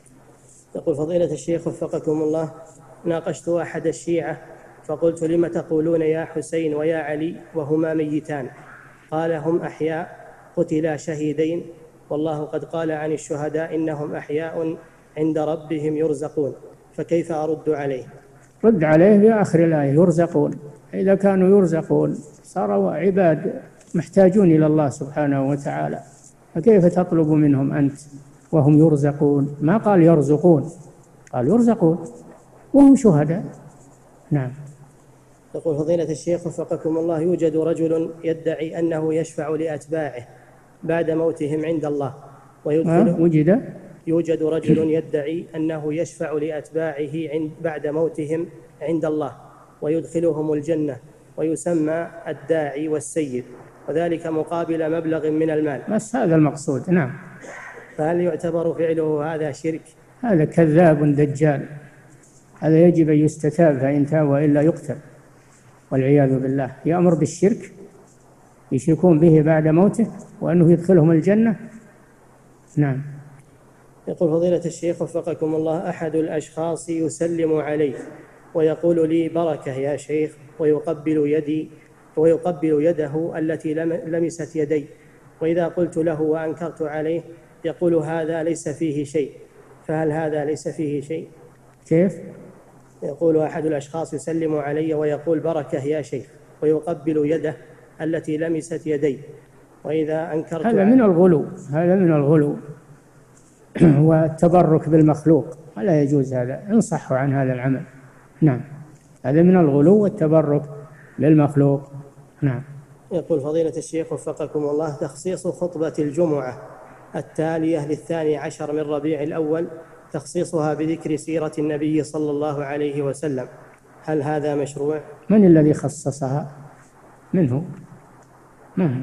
يقول فضيلة الشيخ وفقكم الله، ناقشت أحد الشيعة فقلت لم تقولون يا حسين ويا علي وهما ميتان؟ قال هم أحياء قتلا شهيدين، والله قد قال عن الشهداء إنهم أحياء عند ربهم يرزقون، فكيف أرد عليه؟ رد عليه في آخر الآية يرزقون، إذا كانوا يرزقون صاروا عباد محتاجون إلى الله سبحانه وتعالى، فكيف تطلب منهم أنت وهم يرزقون؟ ما قال يرزقون، قال يرزقون وهم شهداء. نعم. يقول فضيلة الشيخ وفقكم الله، يوجد رجل يدعي أنه يشفع لأتباعه بعد موتهم عند الله ويدخل وجد يوجد رجل يدعي أنه يشفع لأتباعه عند بعد موتهم عند الله ويدخلهم الجنة، ويسمى الداعي والسيد، وذلك مقابل مبلغ من المال. بس هذا المقصود. نعم. فهل يعتبر فعله هذا شرك؟ هذا كذاب دجال، هذا يجب أن يستتاب، فإن تاب وإلا يقتل والعياذ بالله. يأمر بالشرك، يشركون به بعد موته، وأنه يدخلهم الجنة. نعم. يقول فضيلة الشيخ وفقكم الله، أحد الأشخاص يسلم علي ويقول لي بركة يا شيخ، ويقبل يدي ويقبل يده التي لمست يدي، وإذا قلت له وأنكرت عليه يقول هذا ليس فيه شيء، فهل هذا ليس فيه شيء؟ كيف؟ يقول أحد الأشخاص يسلم علي ويقول بركة يا شيخ، ويقبل يده التي لمست يدي، وإذا أنكرت هذا من الغلو، هذا من الغلو والتبرك بالمخلوق، ولا يجوز هذا، انصحوا عن هذا العمل. نعم، هذا من الغلو والتبرك بالمخلوق. نعم. يقول فضيلة الشيخ وفقكم الله، تخصيص خطبة الجمعة التالية للثاني عشر من ربيع الأول تخصيصها بذكر سيرة النبي صلى الله عليه وسلم، هل هذا مشروع؟ من الذي خصصها؟ منه؟ ما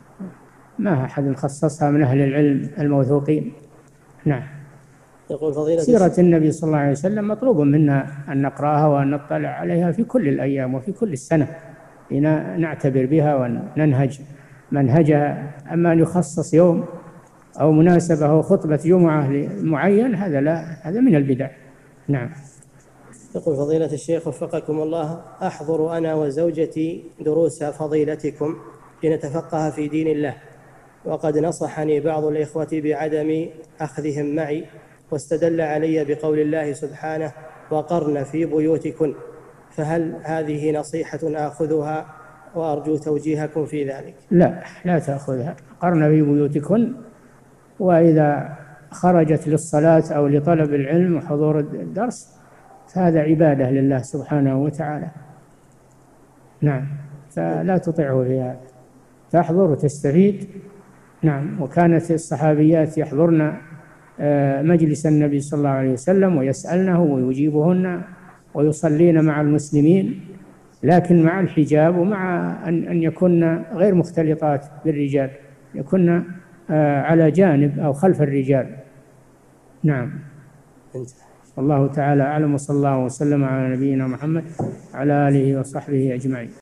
ما أحد خصصها من أهل العلم الموثوقين. نعم. يقول فضيلة سيرة النبي صلى الله عليه وسلم مطلوب منا أن نقرأها وأن نطلع عليها في كل الأيام وفي كل السنة، لنعتبر بها وننهج منهجها. أما أن يخصص يوم أو مناسبة أو خطبة جمعة معين، هذا لا، هذا من البدع. نعم. يقول فضيلة الشيخ وفقكم الله، أحضر أنا وزوجتي دروس فضيلتكم لنتفقه في دين الله، وقد نصحني بعض الإخوة بعدم أخذهم معي، واستدل علي بقول الله سبحانه وقرن في بيوتكن، فهل هذه نصيحة آخذها؟ وأرجو توجيهكم في ذلك. لا، لا تأخذها. قرن في بيوتكن، وإذا خرجت للصلاة أو لطلب العلم وحضور الدرس فهذا عبادة لله سبحانه وتعالى. نعم، فلا تطيعه في هذا، تحضر وتستفيد. نعم. وكانت الصحابيات يحضرن مجلس النبي صلى الله عليه وسلم ويسألنه ويجيبهن ويصلين مع المسلمين، لكن مع الحجاب، ومع أن يكون غير مختلطات بالرجال، يكون على جانب أو خلف الرجال. نعم. الله تعالى أعلم، وصلى الله وسلم على نبينا محمد على آله وصحبه أجمعين.